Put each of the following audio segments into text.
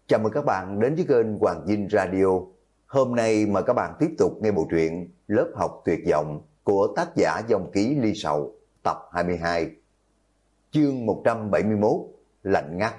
Chào mừng các bạn đến với kênh Hoàng Dinh Radio. Hôm nay mời các bạn tiếp tục nghe bộ truyện Lớp học tuyệt vọng của tác giả Dòng Ký Ly Sầu, tập 22, chương 171, Lạnh ngắt.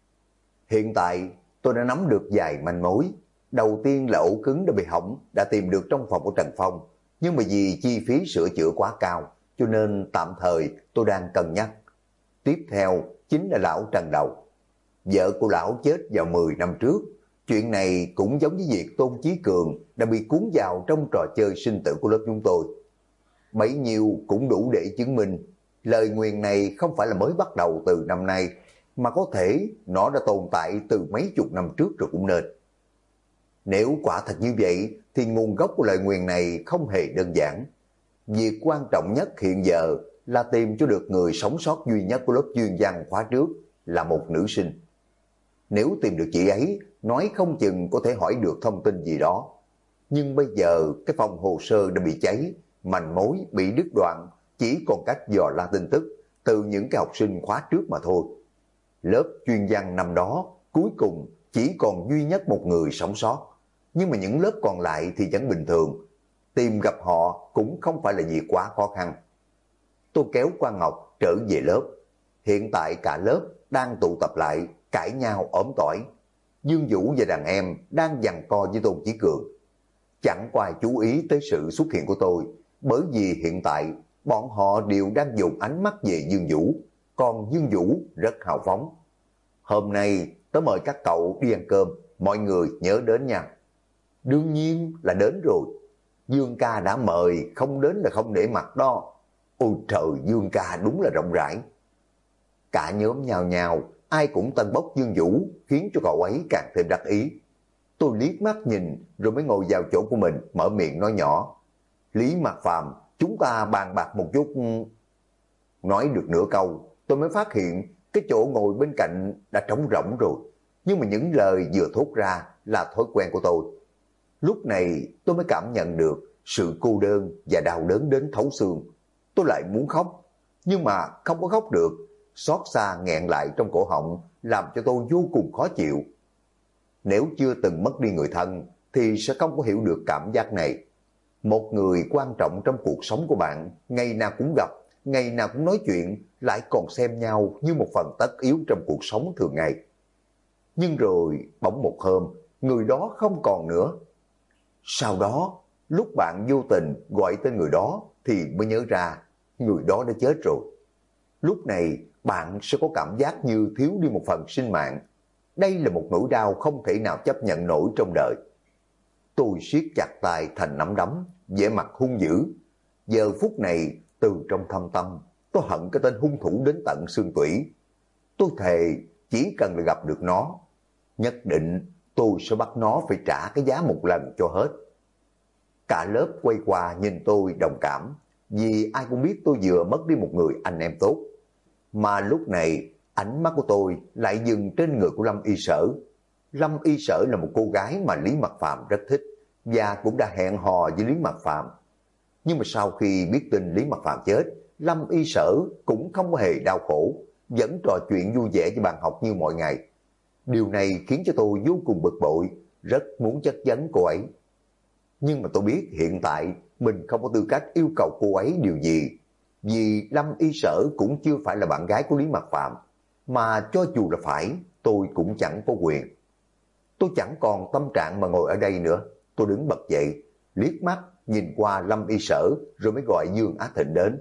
Hiện tại tôi đã nắm được vài manh mối. Đầu tiên là ổ cứng đã bị hỏng, đã tìm được trong phòng của Trần Phong. Nhưng mà vì chi phí sửa chữa quá cao, cho nên tạm thời tôi đang cân nhắc. Tiếp theo chính là lão Trần Đầu. Vợ của lão chết vào 10 năm trước. Chuyện này cũng giống với việc Tôn Chí Cường đã bị cuốn vào trong trò chơi sinh tử của lớp chúng tôi. Bấy nhiêu cũng đủ để chứng minh lời nguyền này không phải là mới bắt đầu từ năm nay, mà có thể nó đã tồn tại từ mấy chục năm trước rồi cũng nên. Nếu quả thật như vậy thì nguồn gốc của lời nguyền này không hề đơn giản. Việc quan trọng nhất hiện giờ là tìm cho được người sống sót duy nhất của lớp chuyên văn khóa trước là một nữ sinh. Nếu tìm được chị ấy, nói không chừng có thể hỏi được thông tin gì đó. Nhưng bây giờ cái phòng hồ sơ đã bị cháy, manh mối bị đứt đoạn, chỉ còn cách dò la tin tức từ những cái học sinh khóa trước mà thôi. Lớp chuyên văn năm đó cuối cùng chỉ còn duy nhất một người sống sót. Nhưng mà những lớp còn lại thì vẫn bình thường. Tìm gặp họ cũng không phải là việc quá khó khăn. Tôi kéo Quang Ngọc trở về lớp. Hiện tại cả lớp đang tụ tập lại, cãi nhau ốm tỏi. Dương Vũ và đàn em đang giằng co với Tôn Chí Cường. Chẳng có ai chú ý tới sự xuất hiện của tôi, bởi vì hiện tại bọn họ đều đang dùng ánh mắt về Dương Vũ, còn Dương Vũ rất hào phóng. Hôm nay tớ mời các cậu đi ăn cơm, mọi người nhớ đến nha. Đương nhiên là đến rồi. Dương ca đã mời, không đến là không để mặt đó. Ôi trời, Dương ca đúng là rộng rãi. Cả nhóm nhào nhào, ai cũng tân bốc Dương Vũ, khiến cho cậu ấy càng thêm đắc ý. Tôi liếc mắt nhìn rồi mới ngồi vào chỗ của mình, mở miệng nói nhỏ. Lý Mạc Phàm, chúng ta bàn bạc một chút. Nói được nửa câu, tôi mới phát hiện cái chỗ ngồi bên cạnh đã trống rỗng rồi. Nhưng mà những lời vừa thốt ra là thói quen của tôi. Lúc này tôi mới cảm nhận được sự cô đơn và đau đớn đến thấu xương. Tôi lại muốn khóc, nhưng mà không có khóc được. Xót xa nghẹn lại trong cổ họng làm cho tôi vô cùng khó chịu. Nếu chưa từng mất đi người thân thì sẽ không có hiểu được cảm giác này. Một người quan trọng trong cuộc sống của bạn, ngày nào cũng gặp, ngày nào cũng nói chuyện, lại còn xem nhau như một phần tất yếu trong cuộc sống thường ngày. Nhưng rồi bỗng một hôm, người đó không còn nữa. Sau đó, lúc bạn vô tình gọi tên người đó thì mới nhớ ra người đó đã chết rồi. Lúc này bạn sẽ có cảm giác như thiếu đi một phần sinh mạng. Đây là một nỗi đau không thể nào chấp nhận nổi trong đời. Tôi siết chặt tay thành nắm đấm, vẻ mặt hung dữ. Giờ phút này, từ trong thâm tâm, tôi hận cái tên hung thủ đến tận xương tủy. Tôi thề chỉ cần là gặp được nó, nhất định tôi sẽ bắt nó phải trả cái giá một lần cho hết. Cả lớp quay qua nhìn tôi đồng cảm, vì ai cũng biết tôi vừa mất đi một người anh em tốt. Mà lúc này ánh mắt của tôi lại dừng trên người của Lâm Y Sở. Lâm Y Sở là một cô gái mà Lý Mạc Phàm rất thích và cũng đã hẹn hò với Lý Mạc Phàm. Nhưng mà sau khi biết tin Lý Mạc Phàm chết, Lâm Y Sở cũng không hề đau khổ, vẫn trò chuyện vui vẻ với bạn học như mọi ngày. Điều này khiến cho tôi vô cùng bực bội, rất muốn chất vấn cô ấy. Nhưng mà tôi biết hiện tại mình không có tư cách yêu cầu cô ấy điều gì. Vì Lâm Y Sở cũng chưa phải là bạn gái của Lý Mạc Phàm, mà cho dù là phải, tôi cũng chẳng có quyền. Tôi chẳng còn tâm trạng mà ngồi ở đây nữa. Tôi đứng bật dậy, liếc mắt nhìn qua Lâm Y Sở rồi mới gọi Dương Á Thịnh đến.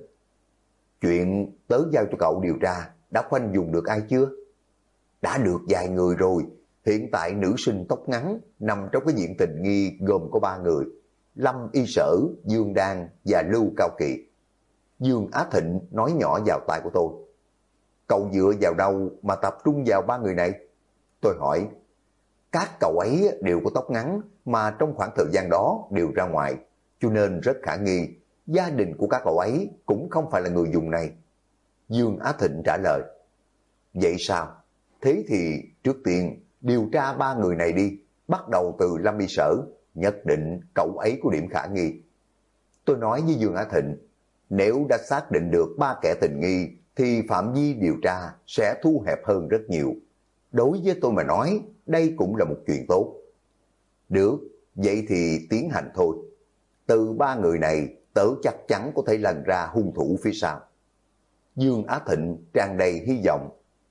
Chuyện tớ giao cho cậu điều tra đã khoanh vùng được ai chưa? Đã được vài người rồi. Hiện tại nữ sinh tóc ngắn nằm trong cái diện tình nghi gồm có 3 người: Lâm Y Sở, Dương Đan và Lưu Cao Kỳ. Dương Á Thịnh nói nhỏ vào tai của tôi. Cậu dựa vào đâu mà tập trung vào 3 người này? Tôi hỏi. Các cậu ấy đều có tóc ngắn mà trong khoảng thời gian đó đều ra ngoài, cho nên rất khả nghi gia đình của các cậu ấy cũng không phải là người dùng này. Dương Á Thịnh trả lời. Vậy sao? Thế thì trước tiên điều tra 3 người này đi, bắt đầu từ Lâm Y Sở, nhất định cậu ấy có điểm khả nghi. Tôi nói với Dương Á Thịnh, nếu đã xác định được 3 kẻ tình nghi thì phạm vi điều tra sẽ thu hẹp hơn rất nhiều. Đối với tôi mà nói, đây cũng là một chuyện tốt. Được, vậy thì tiến hành thôi. Từ ba người này, tớ chắc chắn có thể lần ra hung thủ phía sau. Dương Á Thịnh tràn đầy hy vọng.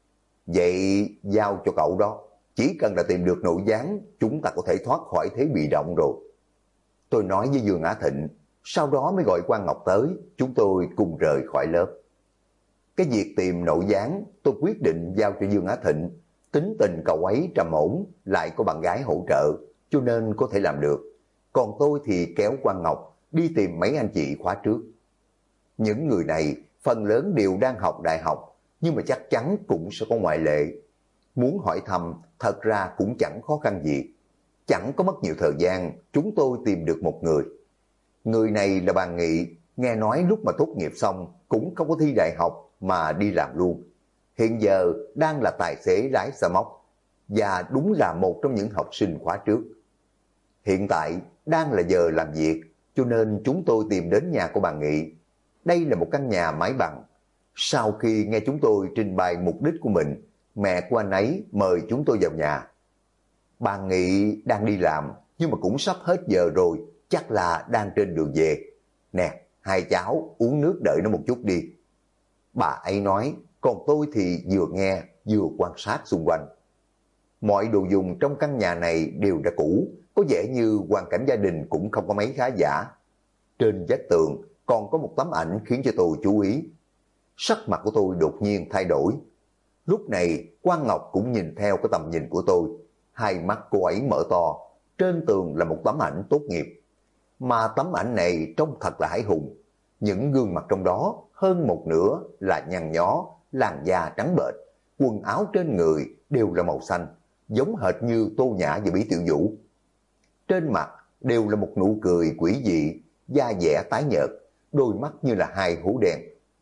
Vậy giao cho cậu đó. Chỉ cần là tìm được nội gián, chúng ta có thể thoát khỏi thế bị động rồi. Tôi nói với Dương Á Thịnh, sau đó mới gọi Quang Ngọc tới, chúng tôi cùng rời khỏi lớp. Cái việc tìm nội gián, tôi quyết định giao cho Dương Á Thịnh. Tính tình cậu ấy trầm ổn, lại có bạn gái hỗ trợ, cho nên có thể làm được. Còn tôi thì kéo Quang Ngọc đi tìm mấy anh chị khóa trước. Những người này phần lớn đều đang học đại học, nhưng mà chắc chắn cũng sẽ có ngoại lệ. Muốn hỏi thăm thật ra cũng chẳng khó khăn gì. Chẳng có mất nhiều thời gian, chúng tôi tìm được một người. Người này là Bàn Nghị, nghe nói lúc mà tốt nghiệp xong cũng không có thi đại học mà đi làm luôn. Hiện giờ đang là tài xế lái xe móc và đúng là một trong những học sinh khóa trước. Hiện tại đang là giờ làm việc, cho nên chúng tôi tìm đến nhà của Bàn Nghị. Đây là một căn nhà mái bằng. Sau khi nghe chúng tôi trình bày mục đích của mình, mẹ của anh ấy mời chúng tôi vào nhà. Bàn Nghị đang đi làm, nhưng mà cũng sắp hết giờ rồi, chắc là đang trên đường về. Nè, hai cháu uống nước đợi nó một chút đi. Bà ấy nói, còn tôi thì vừa nghe vừa quan sát xung quanh. Mọi đồ dùng trong căn nhà này đều đã cũ, có vẻ như hoàn cảnh gia đình cũng không có mấy khá giả. Trên vách tường còn có một tấm ảnh khiến cho tôi chú ý. Sắc mặt của tôi đột nhiên thay đổi. Lúc này Quang Ngọc cũng nhìn theo cái tầm nhìn của tôi. Hai mắt cô ấy mở to. Trên tường là một tấm ảnh tốt nghiệp. Mà tấm ảnh này trông thật là hãi hùng. Những gương mặt trong đó hơn một nửa là nhăn nhó, làn da trắng bệch, quần áo trên người đều là màu xanh, giống hệt như Tô Nhã và Bí Tiểu Vũ. Trên mặt đều là một nụ cười quỷ dị, da dẻ tái nhợt, đôi mắt như là hai hố đen.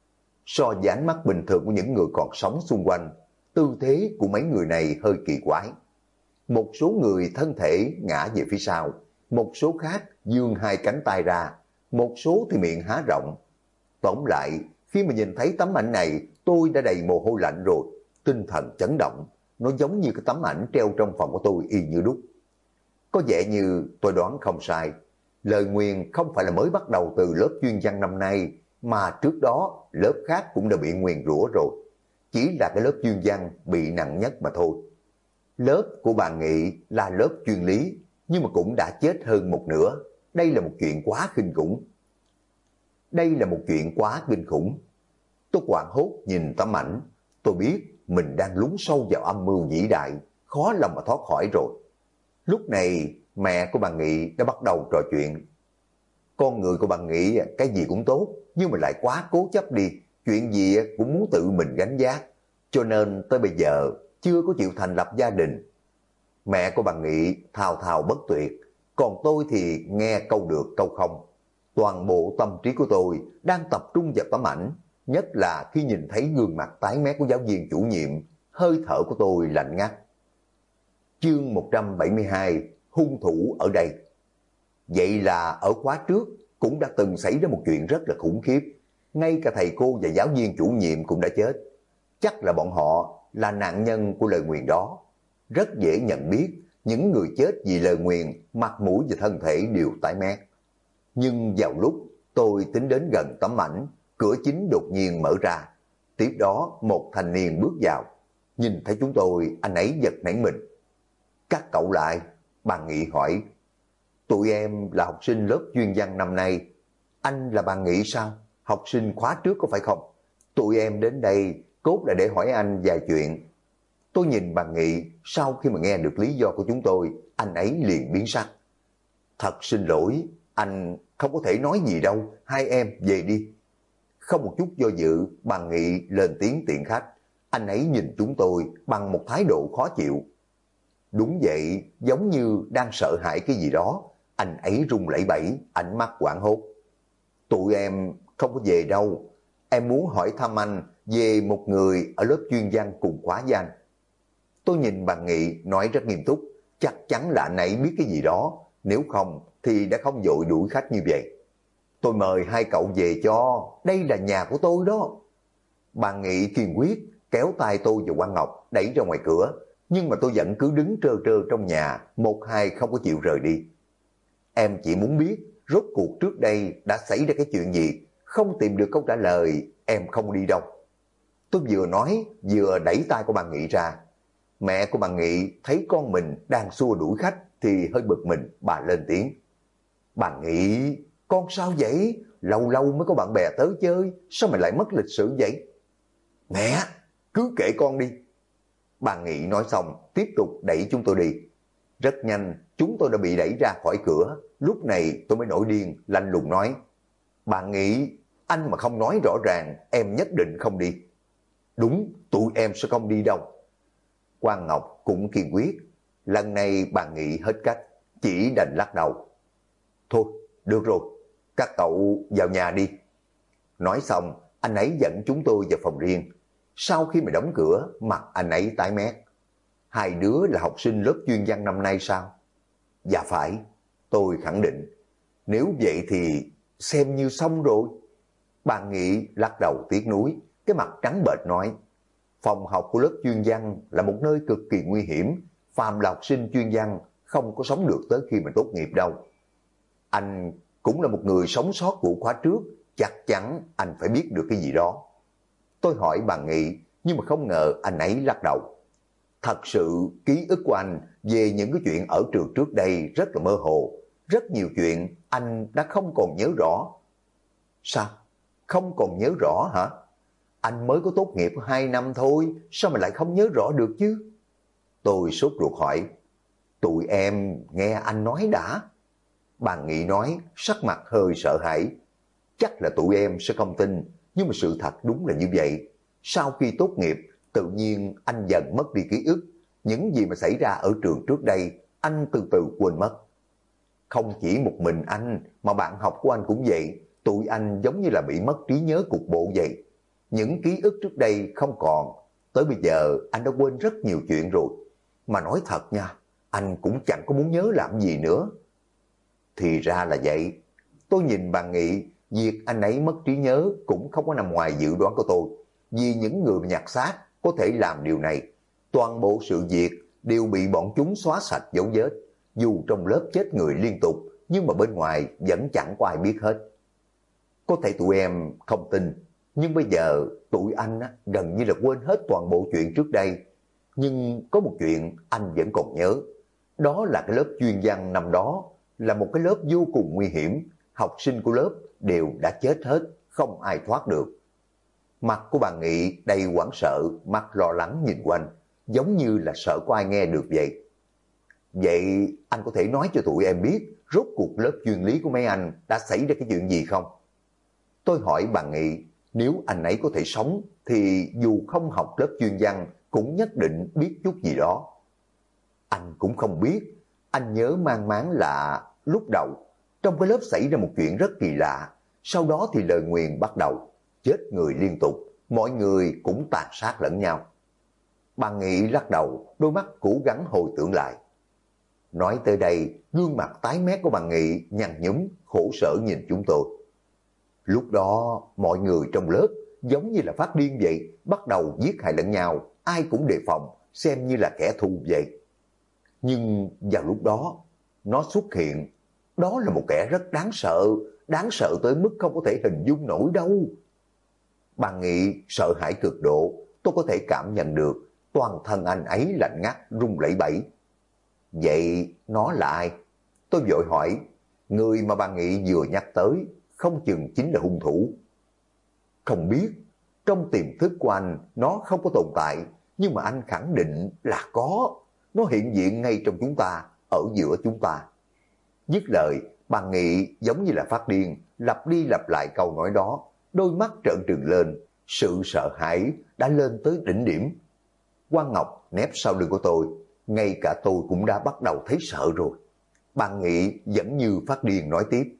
So với ánh mắt bình thường của những người còn sống xung quanh, tư thế của mấy người này hơi kỳ quái. Một số người thân thể ngã về phía sau, một số khác vươn hai cánh tay ra, một số thì miệng há rộng. Tóm lại, khi mà nhìn thấy tấm ảnh này, tôi đã đầy mồ hôi lạnh rồi, tinh thần chấn động. Nó giống như cái tấm ảnh treo trong phòng của tôi y như đúc. Có vẻ như tôi đoán không sai. Lời nguyền không phải là mới bắt đầu từ lớp chuyên văn năm nay, mà trước đó lớp khác cũng đã bị nguyền rủa rồi. Chỉ là cái lớp chuyên văn bị nặng nhất mà thôi. Lớp của Bàn Nghị là lớp chuyên lý, nhưng mà cũng đã chết hơn một nửa. Đây là một chuyện quá kinh khủng. Tôi hoảng hốt nhìn tấm ảnh. Tôi biết mình đang lún sâu vào âm mưu vĩ đại, khó lòng mà thoát khỏi rồi. Lúc này mẹ của Bàn Nghị đã bắt đầu trò chuyện. Con người của Bàn Nghị cái gì cũng tốt, nhưng mà lại quá cố chấp đi, chuyện gì cũng muốn tự mình gánh vác, cho nên tới bây giờ chưa có chịu thành lập gia đình. Mẹ của Bàn Nghị thao thao bất tuyệt, còn tôi thì nghe câu được câu không. Toàn bộ tâm trí của tôi đang tập trung vào tấm ảnh, nhất là khi nhìn thấy gương mặt tái mét của giáo viên chủ nhiệm, hơi thở của tôi lạnh ngắt. Chương 172, hung thủ ở đây. Vậy là ở khóa trước cũng đã từng xảy ra một chuyện rất là khủng khiếp. Ngay cả thầy cô và giáo viên chủ nhiệm cũng đã chết. Chắc là bọn họ là nạn nhân của lời nguyền đó. Rất dễ nhận biết, những người chết vì lời nguyền, mặt mũi và thân thể đều tái mét. Nhưng vào lúc tôi tính đến gần tấm ảnh, cửa chính đột nhiên mở ra. Tiếp đó một thanh niên bước vào. Nhìn thấy chúng tôi, anh ấy giật nảy mình. Các cậu lại, Bàn Nghị hỏi. Tụi em là học sinh lớp chuyên văn năm nay. Anh là Bàn Nghị sao? Học sinh khóa trước có phải không? Tụi em đến đây cốt là để hỏi anh vài chuyện. Tôi nhìn Bàn Nghị, sau khi mà nghe được lý do của chúng tôi, anh ấy liền biến sắc. Thật xin lỗi, anh không có thể nói gì đâu, hai em về đi. Không một chút do dự, Bàn Nghị lên tiếng tiện khách. Anh ấy nhìn chúng tôi bằng một thái độ khó chịu. Đúng vậy, giống như đang sợ hãi cái gì đó. Anh ấy run lẩy bẩy, ánh mắt hoảng hốt. Tụi em không có về đâu. Em muốn hỏi thăm anh về một người ở lớp chuyên văn cùng khóa với anh. Tôi nhìn Bàn Nghị nói rất nghiêm túc. Chắc chắn là anh ấy biết cái gì đó. Nếu không thì đã không vội đuổi khách như vậy. Tôi mời hai cậu về cho. Đây là nhà của tôi đó. Bàn Nghị kiên quyết kéo tay tôi và Quang Ngọc đẩy ra ngoài cửa. nhưng mà tôi vẫn cứ đứng trơ trơ trong nhà, một hai không có chịu rời đi. Em chỉ muốn biết rốt cuộc trước đây đã xảy ra cái chuyện gì, không tìm được câu trả lời, em không đi đâu. Tôi vừa nói vừa đẩy tay của bà Nghị ra. Mẹ của bà Nghị thấy con mình đang xua đuổi khách thì hơi bực mình, bà lên tiếng. Bà Nghị, con sao vậy? Lâu lâu mới có bạn bè tới chơi, sao mày lại mất lịch sự vậy? Mẹ, cứ kệ con đi. Bà Nghị nói xong, tiếp tục đẩy chúng tôi đi. Rất nhanh, chúng tôi đã bị đẩy ra khỏi cửa. Lúc này tôi mới nổi điên, lạnh lùng nói. Bà Nghị, anh mà không nói rõ ràng, em nhất định không đi. Đúng, tụi em sẽ không đi đâu. Quang Ngọc cũng kiên quyết. Lần này bà Nghị hết cách, chỉ đành lắc đầu. Thôi, được rồi, các cậu vào nhà đi. Nói xong, anh ấy dẫn chúng tôi vào phòng riêng. Sau khi mà đóng cửa, mặt anh ấy tái mét. Hai đứa là học sinh lớp chuyên văn năm nay sao? Dạ phải, tôi khẳng định. Nếu vậy thì xem như xong rồi. Bà Nghị lắc đầu tiếc nuối, cái mặt trắng bệch nói. Phòng học của lớp chuyên văn là một nơi cực kỳ nguy hiểm. Phàm là học sinh chuyên văn không có sống được tới khi mà tốt nghiệp đâu. Anh cũng là một người sống sót của khóa trước, chắc chắn anh phải biết được cái gì đó. Tôi hỏi bà Nghị, nhưng mà không ngờ anh ấy lắc đầu. Thật sự ký ức của anh về những cái chuyện ở trường trước đây rất là mơ hồ. Rất nhiều chuyện anh đã không còn nhớ rõ. Sao? Không còn nhớ rõ hả? Anh mới có tốt nghiệp 2 năm thôi, sao mà lại không nhớ rõ được chứ? Tôi sốt ruột hỏi. Tụi em nghe anh nói đã. Bà Nghị nói, sắc mặt hơi sợ hãi. Chắc là tụi em sẽ không tin, nhưng mà sự thật đúng là như vậy. Sau khi tốt nghiệp, tự nhiên anh dần mất đi ký ức. Những gì mà xảy ra ở trường trước đây, anh từ từ quên mất. Không chỉ một mình anh, mà bạn học của anh cũng vậy. Tụi anh giống như là bị mất trí nhớ cục bộ vậy. Những ký ức trước đây không còn. Tới bây giờ anh đã quên rất nhiều chuyện rồi. Mà nói thật nha, anh cũng chẳng có muốn nhớ làm gì nữa. Thì ra là vậy. Tôi nhìn bà Nghị, việc anh ấy mất trí nhớ cũng không có nằm ngoài dự đoán của tôi. Vì những người nhặt xác có thể làm điều này. Toàn bộ sự việc đều bị bọn chúng xóa sạch dấu vết. Dù trong lớp chết người liên tục, nhưng mà bên ngoài vẫn chẳng có ai biết hết. Có thể tụi em không tin, nhưng bây giờ tụi anh gần như là quên hết toàn bộ chuyện trước đây. Nhưng có một chuyện anh vẫn còn nhớ. Đó là cái lớp chuyên văn năm đó là một cái lớp vô cùng nguy hiểm. Học sinh của lớp đều đã chết hết, không ai thoát được. Mặt của bà Nghị đầy hoảng sợ, mặt lo lắng nhìn quanh, giống như là sợ có ai nghe được vậy. Vậy anh có thể nói cho tụi em biết rốt cuộc lớp chuyên lý của mấy anh đã xảy ra cái chuyện gì không? Tôi hỏi bà Nghị, nếu anh ấy có thể sống thì dù không học lớp chuyên văn cũng nhất định biết chút gì đó. Anh cũng không biết, anh nhớ mang máng là lúc đầu trong cái lớp xảy ra một chuyện rất kỳ lạ, sau đó thì lời nguyền bắt đầu, chết người liên tục, mọi người cũng tàn sát lẫn nhau. Bà Nghị lắc đầu, đôi mắt cố gắng hồi tưởng lại. Nói tới đây, gương mặt tái mét của bà Nghị nhăn nhúm, khổ sở nhìn chúng tôi. Lúc đó, mọi người trong lớp giống như là phát điên vậy, bắt đầu giết hại lẫn nhau, ai cũng đề phòng, xem như là kẻ thù vậy. Nhưng vào lúc đó, nó xuất hiện, đó là một kẻ rất đáng sợ tới mức không có thể hình dung nổi đâu. Bà Nghị sợ hãi cực độ, tôi có thể cảm nhận được, toàn thân anh ấy lạnh ngắt, run lẩy bẩy. Vậy nó là ai? Tôi vội hỏi, người mà bà Nghị vừa nhắc tới, không chừng chính là hung thủ. Không biết, trong tiềm thức của anh, nó không có tồn tại, nhưng mà anh khẳng định là có. Nó hiện diện ngay trong chúng ta, ở giữa chúng ta. Dứt lời, bà Nghị giống như là phát điên, lặp đi lặp lại câu nói đó, đôi mắt trợn trừng lên, sự sợ hãi đã lên tới đỉnh điểm. Quang Ngọc nép sau lưng của tôi, ngay cả tôi cũng đã bắt đầu thấy sợ rồi. Bà Nghị vẫn như phát điên nói tiếp,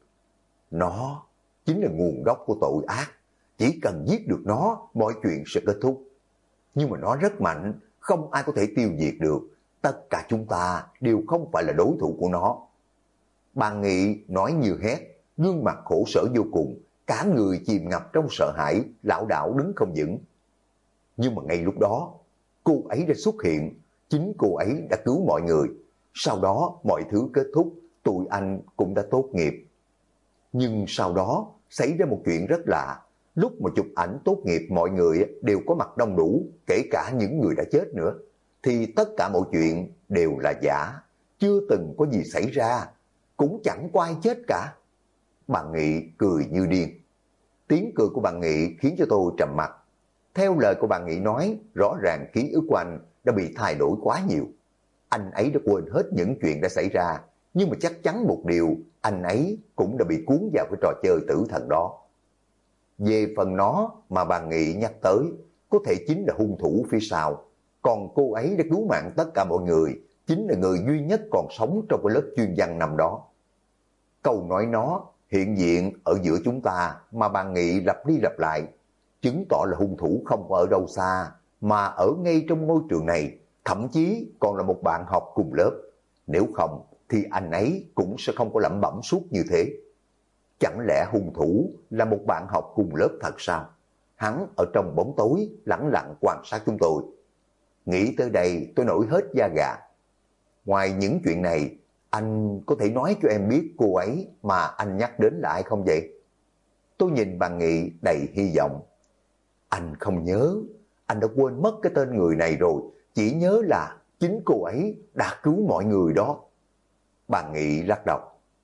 nó chính là nguồn gốc của tội ác, chỉ cần giết được nó, mọi chuyện sẽ kết thúc. Nhưng mà nó rất mạnh, không ai có thể tiêu diệt được, tất cả chúng ta đều không phải là đối thủ của nó. Bà Nghị nói như hét, gương mặt khổ sở vô cùng, cả người chìm ngập trong sợ hãi, lảo đảo đứng không vững. Nhưng mà ngay lúc đó, cô ấy đã xuất hiện, Chính cô ấy đã cứu mọi người. Sau đó mọi thứ kết thúc, tụi anh cũng đã tốt nghiệp. Nhưng sau đó xảy ra một chuyện rất lạ. Lúc mà chụp ảnh tốt nghiệp mọi người đều có mặt đông đủ, kể cả những người đã chết nữa. Thì tất cả mọi chuyện đều là giả, chưa từng có gì xảy ra, cũng chẳng có ai chết cả. Bà Nghị cười như điên. Tiếng cười của bà Nghị khiến cho tôi trầm mặc. Theo lời của bà Nghị nói, rõ ràng ký ức của anh đã bị thay đổi quá nhiều. Anh ấy đã quên hết những chuyện đã xảy ra, nhưng mà chắc chắn một điều, anh ấy cũng đã bị cuốn vào cái trò chơi tử thần đó. Về phần nó mà bà Nghị nhắc tới, có thể chính là hung thủ phía sau. Còn cô ấy đã cứu mạng tất cả mọi người, chính là người duy nhất còn sống trong cái lớp chuyên văn năm đó. Câu nói nó hiện diện ở giữa chúng ta mà bà Nghị lặp đi lặp lại, chứng tỏ là hung thủ không ở đâu xa, mà ở ngay trong ngôi trường này, thậm chí còn là một bạn học cùng lớp. Nếu không thì anh ấy cũng sẽ không có lẩm bẩm suốt như thế. Chẳng lẽ hung thủ là một bạn học cùng lớp thật sao? Hắn ở trong bóng tối lẳng lặng quan sát chúng tôi. Nghĩ tới đây tôi nổi hết da gà. Ngoài những chuyện này, anh có thể nói cho em biết cô ấy mà anh nhắc đến là ai không vậy? Tôi nhìn bà Nghị đầy hy vọng. Anh không nhớ, anh đã quên mất cái tên người này rồi, chỉ nhớ là chính cô ấy đã cứu mọi người đó. Bà Nghị lắc đầu.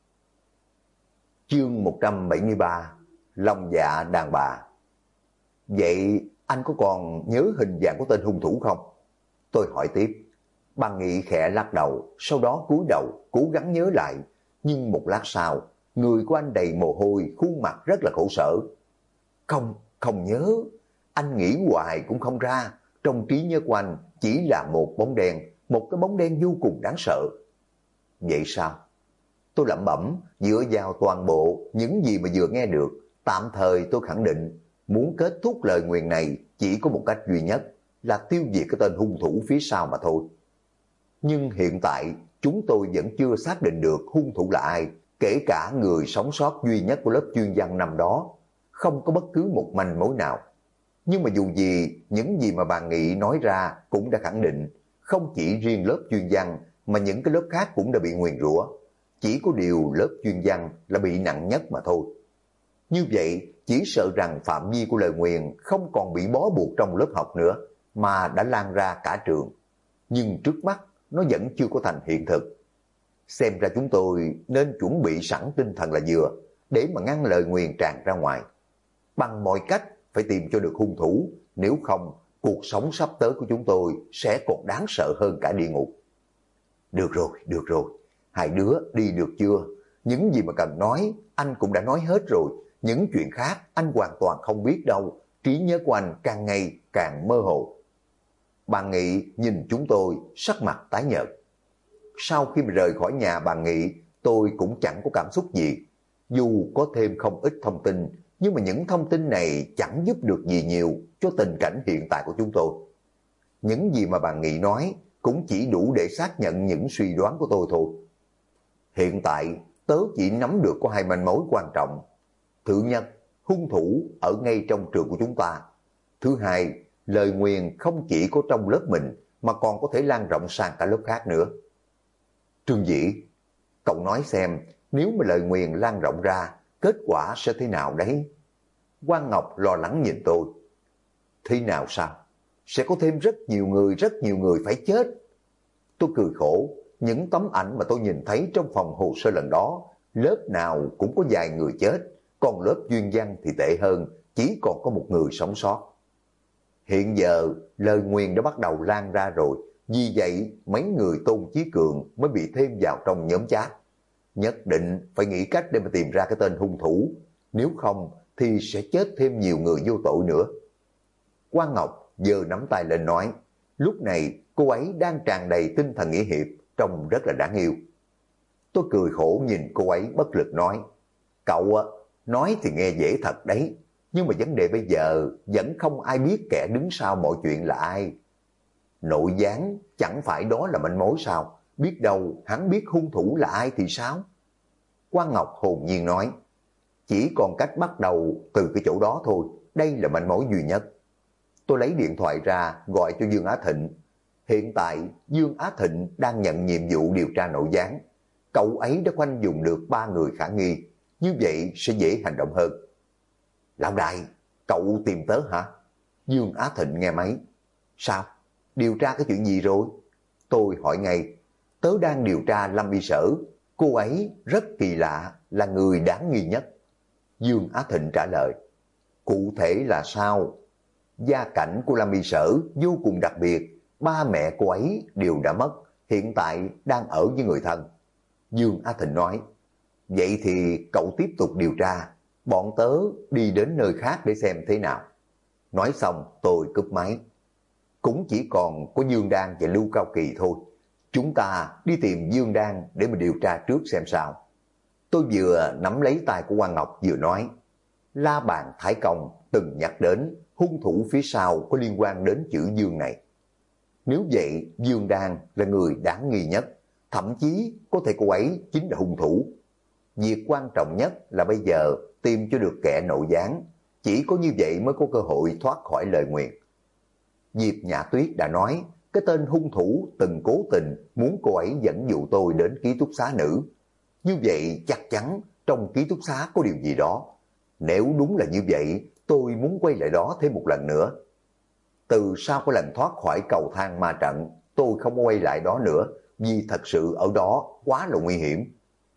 Chương 173, Lòng dạ đàn bà. Vậy anh có còn nhớ hình dạng của tên hung thủ không? Tôi hỏi tiếp. Bà Nghị khẽ lắc đầu, sau đó cúi đầu, cố gắng nhớ lại. Nhưng một lát sau, người của anh đầy mồ hôi, khuôn mặt rất là khổ sở. Không nhớ. Anh nghĩ hoài cũng không ra. Trong trí nhớ của anh chỉ là một bóng đen, một cái bóng đen vô cùng đáng sợ. Vậy sao? Tôi lẩm bẩm, dựa vào toàn bộ những gì mà vừa nghe được, tạm thời tôi khẳng định, muốn kết thúc lời nguyền này chỉ có một cách duy nhất, là tiêu diệt cái tên hung thủ phía sau mà thôi. Nhưng hiện tại, chúng tôi vẫn chưa xác định được hung thủ là ai, kể cả người sống sót duy nhất của lớp chuyên văn năm đó, không có bất cứ một manh mối nào. Nhưng mà dù gì, những gì mà bà Nghị nói ra cũng đã khẳng định, không chỉ riêng lớp chuyên văn mà những cái lớp khác cũng đã bị nguyền rủa. Chỉ có điều lớp chuyên văn là bị nặng nhất mà thôi. Như vậy, chỉ sợ rằng phạm vi của lời nguyền không còn bị bó buộc trong lớp học nữa, mà đã lan ra cả trường. Nhưng trước mắt, nó vẫn chưa có thành hiện thực. Xem ra chúng tôi nên chuẩn bị sẵn tinh thần là vừa, để mà ngăn lời nguyền tràn ra ngoài. Bằng mọi cách, phải tìm cho được hung thủ, nếu không, cuộc sống sắp tới của chúng tôi sẽ còn đáng sợ hơn cả địa ngục. Được rồi. Hai đứa đi được chưa? Những gì mà cần nói, anh cũng đã nói hết rồi. Những chuyện khác anh hoàn toàn không biết đâu. Trí nhớ của anh càng ngày càng mơ hồ. Bà Nghị nhìn chúng tôi, sắc mặt tái nhợt. Sau khi mà rời khỏi nhà bà Nghị, tôi cũng chẳng có cảm xúc gì. Dù có thêm không ít thông tin, nhưng mà những thông tin này chẳng giúp được gì nhiều cho tình cảnh hiện tại của chúng tôi. Những gì mà bà Nghị nói cũng chỉ đủ để xác nhận những suy đoán của tôi thôi. Hiện tại, tớ chỉ nắm được có hai manh mối quan trọng. Thứ nhất, hung thủ ở ngay trong trường của chúng ta. Thứ hai, lời nguyền không chỉ có trong lớp mình, mà còn có thể lan rộng sang cả lớp khác nữa. Trương Dĩ, cậu nói xem, nếu mà lời nguyền lan rộng ra, kết quả sẽ thế nào đấy? Quang Ngọc lo lắng nhìn tôi. Thế nào sao? Sẽ có thêm rất nhiều người phải chết. Tôi cười khổ. Những tấm ảnh mà tôi nhìn thấy trong phòng hồ sơ lần đó, lớp nào cũng có vài người chết, còn lớp chuyên văn thì tệ hơn, chỉ còn có một người sống sót. Hiện giờ, lời nguyền đã bắt đầu lan ra rồi, vì vậy mấy người Tôn Chí Cường mới bị thêm vào trong nhóm chat. Nhất định phải nghĩ cách để mà tìm ra cái tên hung thủ, nếu không thì sẽ chết thêm nhiều người vô tội nữa. Quang Ngọc giơ nắm tay lên nói, lúc này cô ấy đang tràn đầy tinh thần nghĩa hiệp, trông rất là đáng yêu. Tôi cười khổ nhìn cô ấy bất lực nói, cậu nói thì nghe dễ thật đấy, nhưng mà vấn đề bây giờ vẫn không ai biết kẻ đứng sau mọi chuyện là ai. Nội gián chẳng phải đó là manh mối sao? Biết đâu hắn biết hung thủ là ai thì sao? Quang Ngọc hồn nhiên nói, chỉ còn cách bắt đầu từ cái chỗ đó thôi, đây là manh mối duy nhất. Tôi lấy điện thoại ra gọi cho Dương Á Thịnh. Hiện tại Dương Á Thịnh đang nhận nhiệm vụ điều tra nội gián. Cậu ấy đã khoanh dùng được 3 người khả nghi, như vậy sẽ dễ hành động hơn. Lão đại, cậu tìm tớ hả? Dương Á Thịnh nghe máy. Sao? Điều tra cái chuyện gì rồi? Tôi hỏi ngay. Tớ đang điều tra Lâm Y Sở. Cô ấy rất kỳ lạ, là người đáng nghi nhất. Dương Á Thịnh trả lời. Cụ thể là sao? Gia cảnh của Lâm Y Sở vô cùng đặc biệt. Ba mẹ cô ấy đều đã mất, hiện tại đang ở với người thân. Dương Á Thịnh nói. Vậy thì cậu tiếp tục điều tra, bọn tớ đi đến nơi khác để xem thế nào. Nói xong tôi cúp máy. Cũng chỉ còn có Dương Đan và Lưu Cao Kỳ thôi. Chúng ta đi tìm Dương Đan để mà điều tra trước xem sao. Tôi vừa nắm lấy tay của Quan Ngọc vừa nói. La Bàn Thái Công từng nhắc đến hung thủ phía sau có liên quan đến chữ Dương này. Nếu vậy, Dương Đan là người đáng nghi nhất, thậm chí có thể cô ấy chính là hung thủ. Việc quan trọng nhất là bây giờ tìm cho được kẻ nội gián, chỉ có như vậy mới có cơ hội thoát khỏi lời nguyền. Diệp Nhã Tuyết đã nói, cái tên hung thủ từng cố tình muốn cô ấy dẫn dụ tôi đến ký túc xá nữ. Như vậy chắc chắn trong ký túc xá có điều gì đó. Nếu đúng là như vậy, tôi muốn quay lại đó thêm một lần nữa. Từ sau cái lần thoát khỏi cầu thang ma trận, tôi không quay lại đó nữa, vì thật sự ở đó quá là nguy hiểm.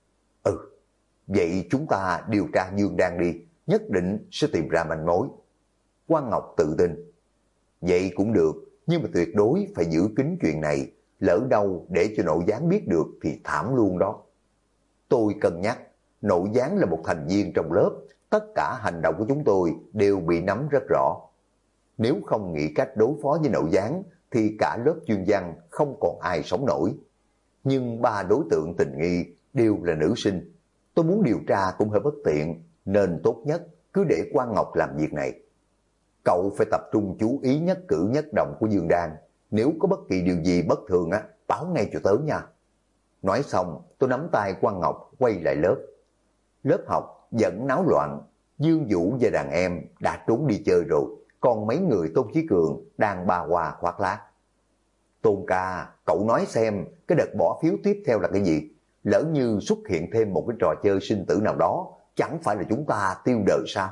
Vậy chúng ta điều tra Dương Đan đi, nhất định sẽ tìm ra manh mối. Quan Ngọc tự tin. Vậy cũng được, nhưng mà tuyệt đối phải giữ kín chuyện này, lỡ đâu để cho nội gián biết được thì thảm luôn đó. Tôi cân nhắc, nội gián là một thành viên trong lớp, tất cả hành động của chúng tôi đều bị nắm rất rõ. Nếu không nghĩ cách đối phó với nội gián thì cả lớp chuyên văn không còn ai sống nổi. Nhưng 3 đối tượng tình nghi đều là nữ sinh. Tôi muốn điều tra cũng hơi bất tiện, nên tốt nhất cứ để Quan Ngọc làm việc này. Cậu phải tập trung chú ý nhất cử nhất động của Dương Đan. Nếu có bất kỳ điều gì bất thường báo ngay cho tớ nha. Nói xong, tôi nắm tay Quan Ngọc quay lại lớp. Lớp học vẫn náo loạn. Dương Vũ và đàn em đã trốn đi chơi rồi. Còn mấy người Tôn Chí Cường đang ba hoa khoác lác. Tôn ca, cậu nói xem cái đợt bỏ phiếu tiếp theo là cái gì? Lỡ như xuất hiện thêm một cái trò chơi sinh tử nào đó, chẳng phải là chúng ta tiêu đời sao?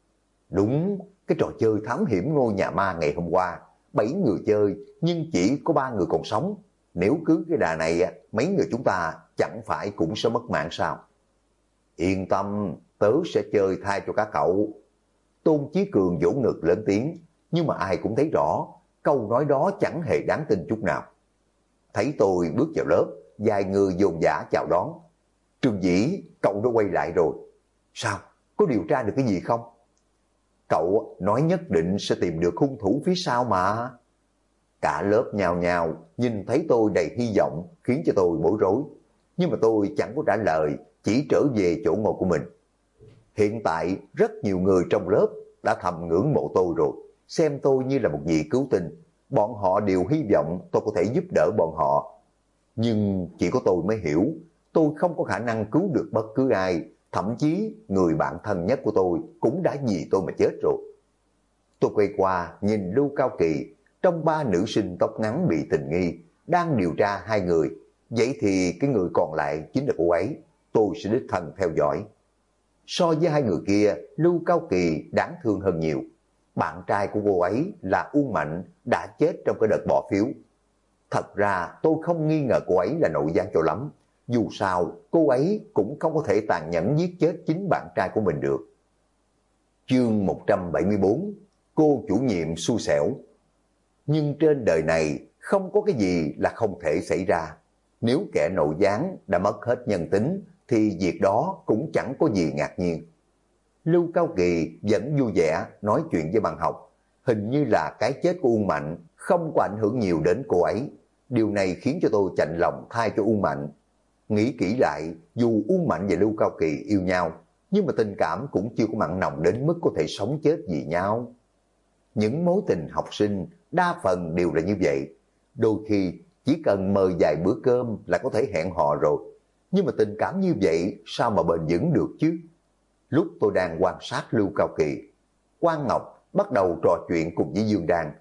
Đúng, cái trò chơi thám hiểm ngôi nhà ma ngày hôm qua, 7 người chơi nhưng chỉ có 3 người còn sống. Nếu cứ cái đà này, mấy người chúng ta chẳng phải cũng sẽ mất mạng sao? Yên tâm, tớ sẽ chơi thay cho các cậu. Tôn Chí Cường vỗ ngực lớn tiếng, nhưng mà ai cũng thấy rõ, câu nói đó chẳng hề đáng tin chút nào. Thấy tôi bước vào lớp, vài người dồn dã chào đón. Trương Dĩ, cậu đã quay lại rồi. Sao? Có điều tra được cái gì không? Cậu nói nhất định sẽ tìm được hung thủ phía sau mà. Cả lớp nhào nhào, nhìn thấy tôi đầy hy vọng, khiến cho tôi bối rối. Nhưng mà tôi chẳng có trả lời, chỉ trở về chỗ ngồi của mình. Hiện tại, rất nhiều người trong lớp đã thầm ngưỡng mộ tôi rồi, xem tôi như là một vị cứu tinh. Bọn họ đều hy vọng tôi có thể giúp đỡ bọn họ. Nhưng chỉ có tôi mới hiểu, tôi không có khả năng cứu được bất cứ ai, thậm chí người bạn thân nhất của tôi cũng đã vì tôi mà chết rồi. Tôi quay qua nhìn Lưu Cao Kỳ, trong 3 nữ sinh tóc ngắn bị tình nghi, đang điều tra 2 người. Vậy thì cái người còn lại chính là cô ấy, tôi sẽ đích thân theo dõi. So với 2 người kia, Lưu Cao Kỳ đáng thương hơn nhiều. Bạn trai của cô ấy là Uông Mạnh đã chết trong cái đợt bỏ phiếu. Thật ra tôi không nghi ngờ cô ấy là nội gián cho lắm. Dù sao, cô ấy cũng không có thể tàn nhẫn giết chết chính bạn trai của mình được. Chương 174, cô chủ nhiệm xui xẻo. Nhưng trên đời này không có cái gì là không thể xảy ra. Nếu kẻ nội gián đã mất hết nhân tính thì việc đó cũng chẳng có gì ngạc nhiên. Lưu Cao Kỳ vẫn vui vẻ nói chuyện với bạn học. Hình như là cái chết của Uông Mạnh không có ảnh hưởng nhiều đến cô ấy. Điều này khiến cho tôi chạnh lòng thay cho Uông Mạnh. Nghĩ kỹ lại, dù Uông Mạnh và Lưu Cao Kỳ yêu nhau, nhưng mà tình cảm cũng chưa có mặn nồng đến mức có thể sống chết vì nhau. Những mối tình học sinh đa phần đều là như vậy. Đôi khi chỉ cần mời vài bữa cơm là có thể hẹn hò rồi. Nhưng mà tình cảm như vậy sao mà bền vững được chứ? Lúc tôi đang quan sát Lưu Cao Kỳ, Quan Ngọc bắt đầu trò chuyện cùng với Dương Đan.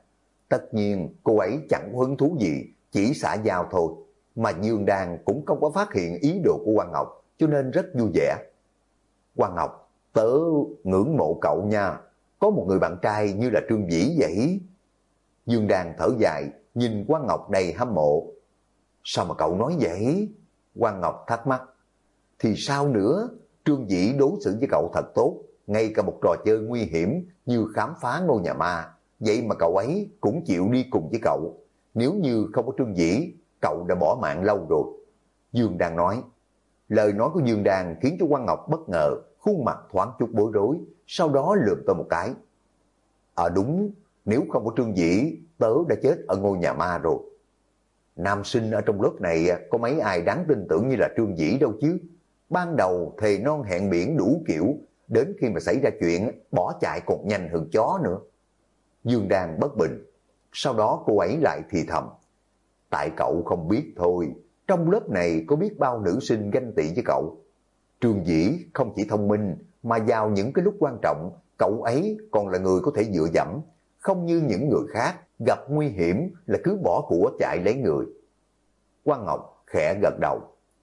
Tất nhiên cô ấy chẳng có hứng thú gì, chỉ xã giao thôi. Mà Dương Đan cũng không có phát hiện ý đồ của Quang Ngọc, cho nên rất vui vẻ. Quang Ngọc, tớ ngưỡng mộ cậu nha, có một người bạn trai như là Trương Vĩ vậy. Dương Đan thở dài, nhìn Quang Ngọc đầy hâm mộ. Sao mà cậu nói vậy? Quang Ngọc thắc mắc. Thì sao nữa, Trương Vĩ đối xử với cậu thật tốt, ngay cả một trò chơi nguy hiểm như khám phá ngôi nhà ma, vậy mà cậu ấy cũng chịu đi cùng với cậu. Nếu như không có Trương Vĩ, cậu đã bỏ mạng lâu rồi. Dương Đan nói. Lời nói của Dương Đan khiến cho Quang Ngọc bất ngờ, khuôn mặt thoáng chút bối rối, sau đó lườm tôi một cái. Đúng, nếu không có Trương Vĩ, tớ đã chết ở ngôi nhà ma rồi. Nam sinh ở trong lớp này có mấy ai đáng tin tưởng như là Trương Vĩ đâu chứ. Ban đầu thề non hẹn biển đủ kiểu, đến khi mà xảy ra chuyện bỏ chạy còn nhanh hơn chó nữa. Dương Đan bất bình, sau đó cô ấy lại thì thầm. Tại cậu không biết thôi, trong lớp này có biết bao nữ sinh ganh tị với cậu. Trương Vĩ không chỉ thông minh, mà vào những cái lúc quan trọng, cậu ấy còn là người có thể dựa dẫm, không như những người khác, gặp nguy hiểm là cứ bỏ của chạy lấy người. Quang Ngọc khẽ gật đầu.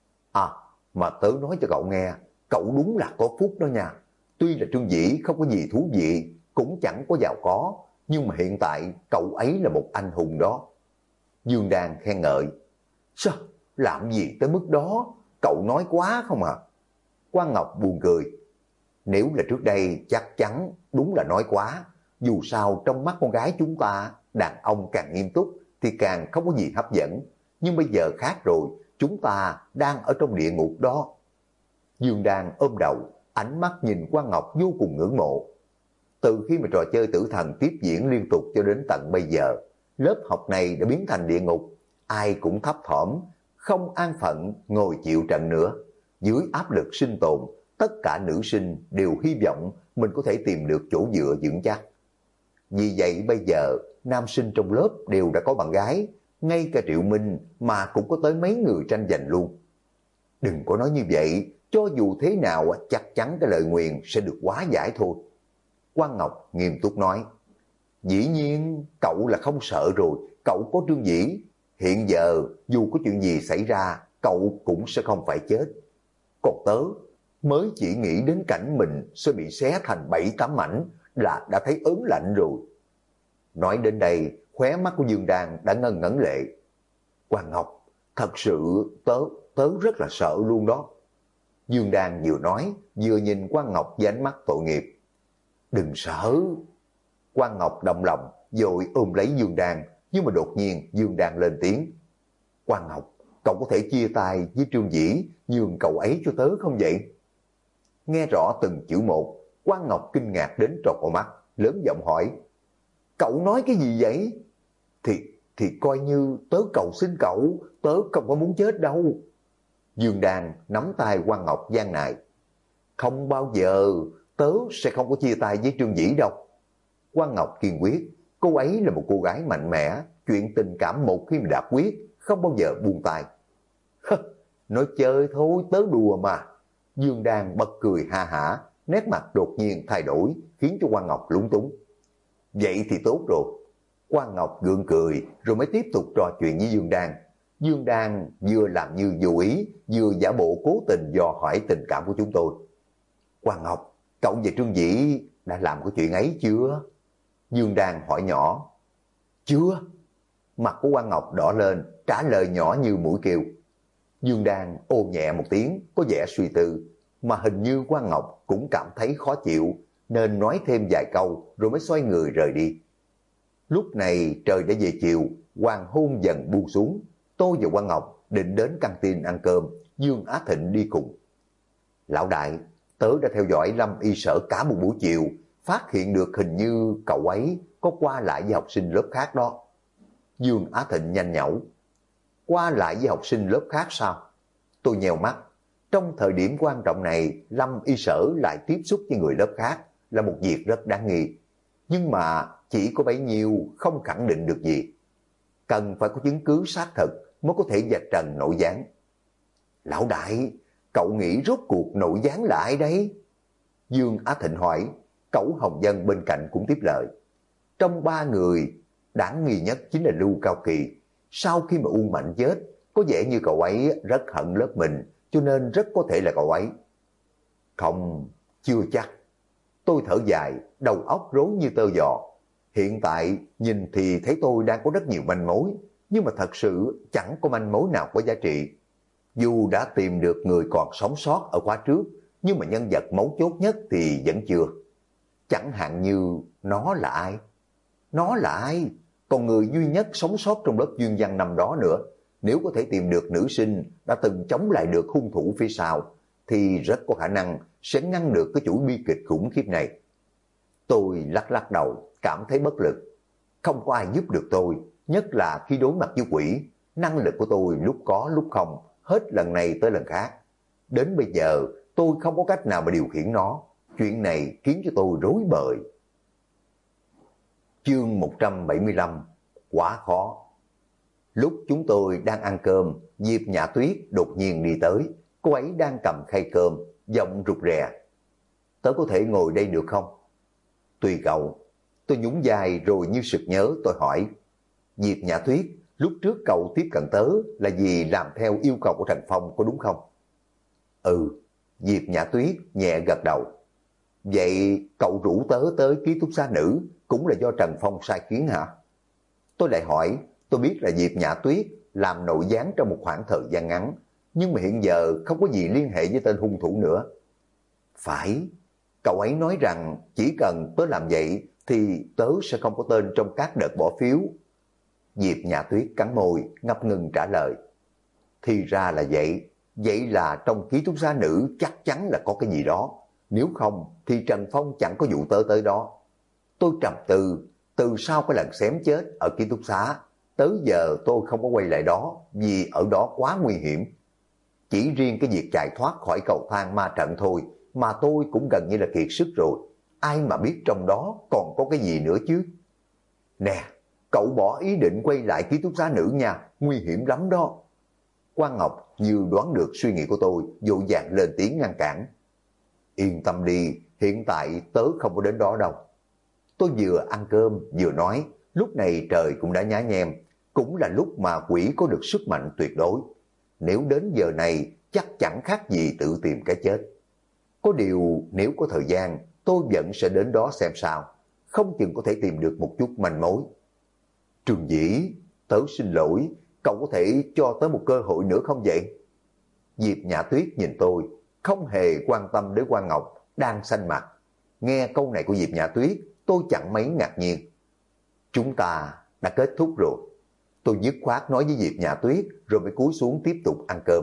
Mà tớ nói cho cậu nghe, cậu đúng là có phúc đó nha. Tuy là Trương Vĩ không có gì thú vị, cũng chẳng có giàu có, nhưng mà hiện tại cậu ấy là một anh hùng đó. Dương Đan khen ngợi. Sao? Làm gì tới mức đó? Cậu nói quá không à? Quang Ngọc buồn cười. Nếu là trước đây chắc chắn đúng là nói quá. Dù sao trong mắt con gái chúng ta, đàn ông càng nghiêm túc thì càng không có gì hấp dẫn. Nhưng bây giờ khác rồi, chúng ta đang ở trong địa ngục đó. Dương Đan ôm đầu, ánh mắt nhìn Quang Ngọc vô cùng ngưỡng mộ. Từ khi mà trò chơi tử thần tiếp diễn liên tục cho đến tận bây giờ, lớp học này đã biến thành địa ngục. Ai cũng thấp thỏm, không an phận ngồi chịu trận nữa. Dưới áp lực sinh tồn, tất cả nữ sinh đều hy vọng mình có thể tìm được chỗ dựa vững chắc. Vì vậy bây giờ, nam sinh trong lớp đều đã có bạn gái, ngay cả Triệu Minh mà cũng có tới mấy người tranh giành luôn. Đừng có nói như vậy, cho dù thế nào chắc chắn cái lời nguyền sẽ được hóa giải thôi. Quang Ngọc nghiêm túc nói. Dĩ nhiên cậu là không sợ rồi, cậu có Trương Vĩ. Hiện giờ dù có chuyện gì xảy ra, cậu cũng sẽ không phải chết. Còn tớ mới chỉ nghĩ đến cảnh mình sẽ bị xé thành 7-8 mảnh là đã thấy ớn lạnh rồi. Nói đến đây, khóe mắt của Dương Đan đã ngân ngấn lệ. Quang Ngọc, thật sự tớ rất là sợ luôn đó. Dương Đan vừa nói, vừa nhìn Quang Ngọc với ánh mắt tội nghiệp. Đừng sợ. Quang Ngọc động lòng, vội ôm lấy Dương Đan, nhưng mà đột nhiên Dương Đan lên tiếng. Quang Ngọc, cậu có thể chia tay với Trương Vĩ, nhường cậu ấy cho tớ không vậy? Nghe rõ từng chữ một, Quang Ngọc kinh ngạc đến tròn con mắt, lớn giọng hỏi. Cậu nói cái gì vậy? Thì coi như tớ cầu xin cậu, tớ không có muốn chết đâu. Dương Đan nắm tay Quang Ngọc gian nài. Không bao giờ, tớ sẽ không có chia tay với Trương Vĩ đâu. Quang Ngọc kiên quyết, cô ấy là một cô gái mạnh mẽ, chuyện tình cảm một khi mà đã quyết, không bao giờ buông tay. Nói chơi thôi, tớ đùa mà. Dương Đan bật cười ha hả, nét mặt đột nhiên thay đổi, khiến cho Quang Ngọc lúng túng. Vậy thì tốt rồi. Quang Ngọc gượng cười, rồi mới tiếp tục trò chuyện với Dương Đan. Dương Đan vừa làm như vô ý, vừa giả bộ cố tình dò hỏi tình cảm của chúng tôi. Quang Ngọc, cậu và Trương Vĩ đã làm cái chuyện ấy chưa? Dương Đan hỏi nhỏ. Chưa. Mặt của Quang Ngọc đỏ lên, trả lời nhỏ như mũi kêu. Dương Đan ô nhẹ một tiếng, có vẻ suy tư, mà hình như Quang Ngọc cũng cảm thấy khó chịu, nên nói thêm vài câu rồi mới xoay người rời đi. Lúc này trời đã về chiều, hoàng hôn dần buông xuống. Tôi và Quang Ngọc định đến căng tin ăn cơm, Dương Á Thịnh đi cùng. Lão đại, tớ đã theo dõi Lâm Y Sở cả một buổi chiều, phát hiện được hình như cậu ấy có qua lại với học sinh lớp khác đó. Dương Á Thịnh nhanh nhảu. Qua lại với học sinh lớp khác sao? Tôi nhèo mắt. Trong thời điểm quan trọng này, Lâm Y Sở lại tiếp xúc với người lớp khác là một việc rất đáng nghi. Nhưng mà chỉ có bấy nhiêu, không khẳng định được gì. Cần phải có chứng cứ xác thực mới có thể vạch trần nội gián. Lão đại, cậu nghĩ rốt cuộc nội gián là ai đấy? Dương Á Thịnh hỏi. Cẩu Hồng Dân bên cạnh cũng tiếp lời. Trong 3 người, đáng nghi nhất chính là Lưu Cao Kỳ. Sau khi mà Uông Mạnh chết, có vẻ như cậu ấy rất hận lớp mình, cho nên rất có thể là cậu ấy. Không, chưa chắc. Tôi thở dài, đầu óc rối như tơ giò. Hiện tại nhìn thì thấy tôi đang có rất nhiều manh mối, nhưng mà thật sự chẳng có manh mối nào có giá trị. Dù đã tìm được người còn sống sót ở khóa trước, nhưng mà nhân vật mấu chốt nhất thì vẫn chưa. Chẳng hạn như nó là ai? Nó là ai? Còn người duy nhất sống sót trong lớp chuyên văn năm đó nữa. Nếu có thể tìm được nữ sinh đã từng chống lại được hung thủ phía sau, thì rất có khả năng sẽ ngăn được cái chuỗi bi kịch khủng khiếp này. Tôi lắc lắc đầu, cảm thấy bất lực. Không có ai giúp được tôi, nhất là khi đối mặt với quỷ. Năng lực của tôi lúc có lúc không, hết lần này tới lần khác. Đến bây giờ tôi không có cách nào mà điều khiển nó. Chuyện này khiến cho tôi rối bời. Chương 175. Quá khó. Lúc chúng tôi đang ăn cơm, Diệp Nhã Tuyết đột nhiên đi tới. Cô ấy đang cầm khay cơm, giọng rụt rè. Tớ có thể ngồi đây được không? Tùy cậu. Tôi nhún vai rồi như sực nhớ tôi hỏi. Diệp Nhã Tuyết, lúc trước cậu tiếp cận tớ là vì làm theo yêu cầu của Trần Phong có đúng không? Ừ. Diệp Nhã Tuyết nhẹ gật đầu. Vậy cậu rủ tớ tới ký túc xá nữ cũng là do Trần Phong sai khiến hả? Tôi lại hỏi, tôi biết là Diệp Nhã Tuyết làm nội gián trong một khoảng thời gian ngắn, nhưng mà hiện giờ không có gì liên hệ với tên hung thủ nữa. Phải, cậu ấy nói rằng chỉ cần tớ làm vậy thì tớ sẽ không có tên trong các đợt bỏ phiếu. Diệp Nhã Tuyết cắn môi, ngập ngừng trả lời. Thì ra là vậy, vậy là trong ký túc xá nữ chắc chắn là có cái gì đó. Nếu không thì Trần Phong chẳng có vụ tớ tới đó. Tôi trầm tư, từ sau cái lần xém chết ở ký túc xá, tới giờ tôi không có quay lại đó vì ở đó quá nguy hiểm. Chỉ riêng cái việc chạy thoát khỏi cầu thang ma trận thôi mà tôi cũng gần như là kiệt sức rồi. Ai mà biết trong đó còn có cái gì nữa chứ. Nè, cậu bỏ ý định quay lại ký túc xá nữ nha, nguy hiểm lắm đó. Quang Ngọc như đoán được suy nghĩ của tôi, vội vàng lên tiếng ngăn cản. Yên tâm đi, hiện tại tớ không có đến đó đâu. Tôi vừa ăn cơm vừa nói, lúc này trời cũng đã nhá nhem, cũng là lúc mà quỷ có được sức mạnh tuyệt đối. Nếu đến giờ này chắc chẳng khác gì tự tìm cái chết. Có điều nếu có thời gian tôi vẫn sẽ đến đó xem sao, không chừng có thể tìm được một chút manh mối. Trường Dĩ, tớ xin lỗi, cậu có thể cho tớ một cơ hội nữa không vậy? Diệp Nhã Tuyết nhìn tôi, không hề quan tâm đến Quang Ngọc đang xanh mặt. Nghe câu này của Diệp Nhã Tuyết, tôi chẳng mấy ngạc nhiên. Chúng ta đã kết thúc rồi. Tôi dứt khoát nói với Diệp Nhã Tuyết rồi mới cúi xuống tiếp tục ăn cơm.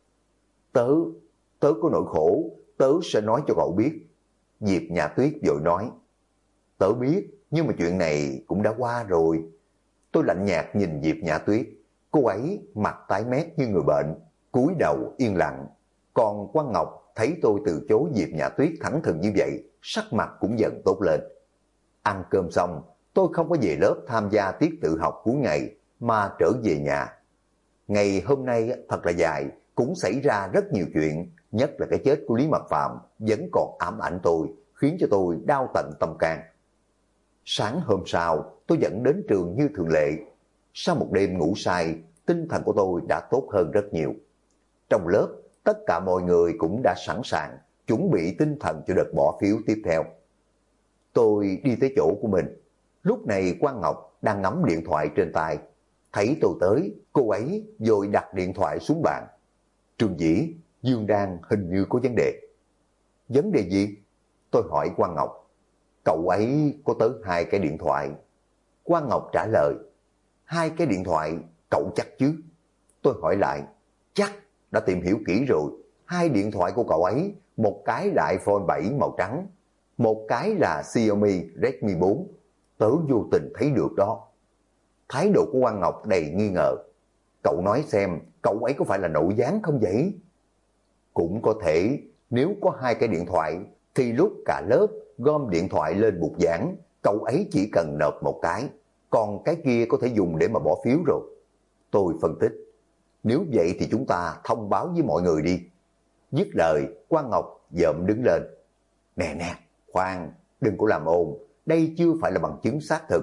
Tớ có nỗi khổ, tớ sẽ nói cho cậu biết. Diệp Nhã Tuyết vội nói. Tớ biết, nhưng mà chuyện này cũng đã qua rồi. Tôi lạnh nhạt nhìn Diệp Nhã Tuyết. Cô ấy mặt tái mét như người bệnh, cúi đầu yên lặng. Còn Quang Ngọc thấy tôi từ chối Diệp Nhã Tuyết thẳng thừng như vậy, sắc mặt cũng dần tốt lên. Ăn cơm xong, tôi không có về lớp tham gia tiết tự học cuối ngày, mà trở về nhà. Ngày hôm nay thật là dài, cũng xảy ra rất nhiều chuyện, nhất là cái chết của Lý Mật Phạm vẫn còn ám ảnh tôi, khiến cho tôi đau tận tâm can. Sáng hôm sau, tôi vẫn đến trường như thường lệ. Sau một đêm ngủ say, tinh thần của tôi đã tốt hơn rất nhiều. Trong lớp, tất cả mọi người cũng đã sẵn sàng, chuẩn bị tinh thần cho đợt bỏ phiếu tiếp theo. Tôi đi tới chỗ của mình. Lúc này Quang Ngọc đang ngắm điện thoại trên tay. Thấy tôi tới, cô ấy vội đặt điện thoại xuống bàn. Trường Dĩ, Dương Đan hình như có vấn đề. Vấn đề gì? Tôi hỏi Quang Ngọc. Cậu ấy có tới 2 cái điện thoại. Quang Ngọc trả lời. 2 cái điện thoại, cậu chắc chứ? Tôi hỏi lại. Chắc, đã tìm hiểu kỹ rồi. 2 điện thoại của cậu ấy, một cái là iPhone 7 màu trắng, một cái là Xiaomi Redmi 4. Tớ vô tình thấy được đó. Thái độ của Quang Ngọc đầy nghi ngờ. Cậu nói xem, cậu ấy có phải là nội gián không vậy? Cũng có thể, nếu có 2 cái điện thoại, thì lúc cả lớp gom điện thoại lên bục giảng, cậu ấy chỉ cần nộp một cái, còn cái kia có thể dùng để mà bỏ phiếu rồi. Tôi phân tích, nếu vậy thì chúng ta thông báo với mọi người đi. Dứt lời, Quang Ngọc dợm đứng lên. Nè, khoan, đừng có làm ồn, đây chưa phải là bằng chứng xác thực.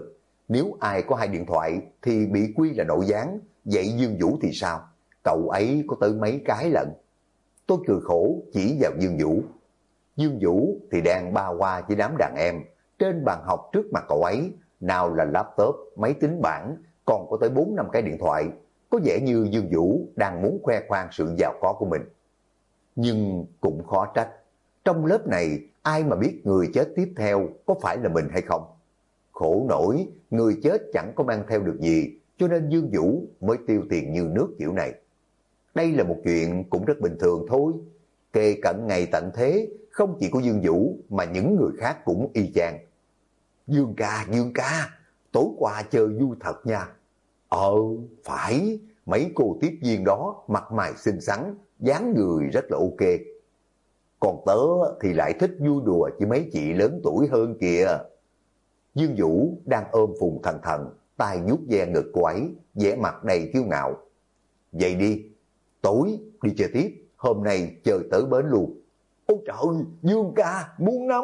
Nếu ai có 2 điện thoại thì bị quy là nội gián, vậy Dương Vũ thì sao? Cậu ấy có tới mấy cái lận? Tôi cười khổ chỉ vào Dương Vũ. Dương Vũ thì đang ba qua với đám đàn em, trên bàn học trước mặt cậu ấy, nào là laptop, máy tính bảng, còn có tới 4-5 cái điện thoại. Có vẻ như Dương Vũ đang muốn khoe khoang sự giàu có của mình. Nhưng cũng khó trách, trong lớp này ai mà biết người chết tiếp theo có phải là mình hay không? Khổ nổi, người chết chẳng có mang theo được gì, cho nên Dương Vũ mới tiêu tiền như nước kiểu này. Đây là một chuyện cũng rất bình thường thôi. Kề cận ngày tận thế, không chỉ có Dương Vũ mà những người khác cũng y chang. Dương ca, tối qua chơi vui thật nha. Phải, mấy cô tiếp viên đó mặt mày xinh xắn, dáng người rất là ok. Còn tớ thì lại thích vui đùa với mấy chị lớn tuổi hơn kìa. Dương Vũ đang ôm Phùng Thần Thần, tay vuốt ve ngực cô ấy, vẻ mặt đầy kiêu ngạo. Vậy đi, tối đi chơi tiếp, hôm nay chơi tới bến luôn. Ôi trời, Dương ca, muôn năm.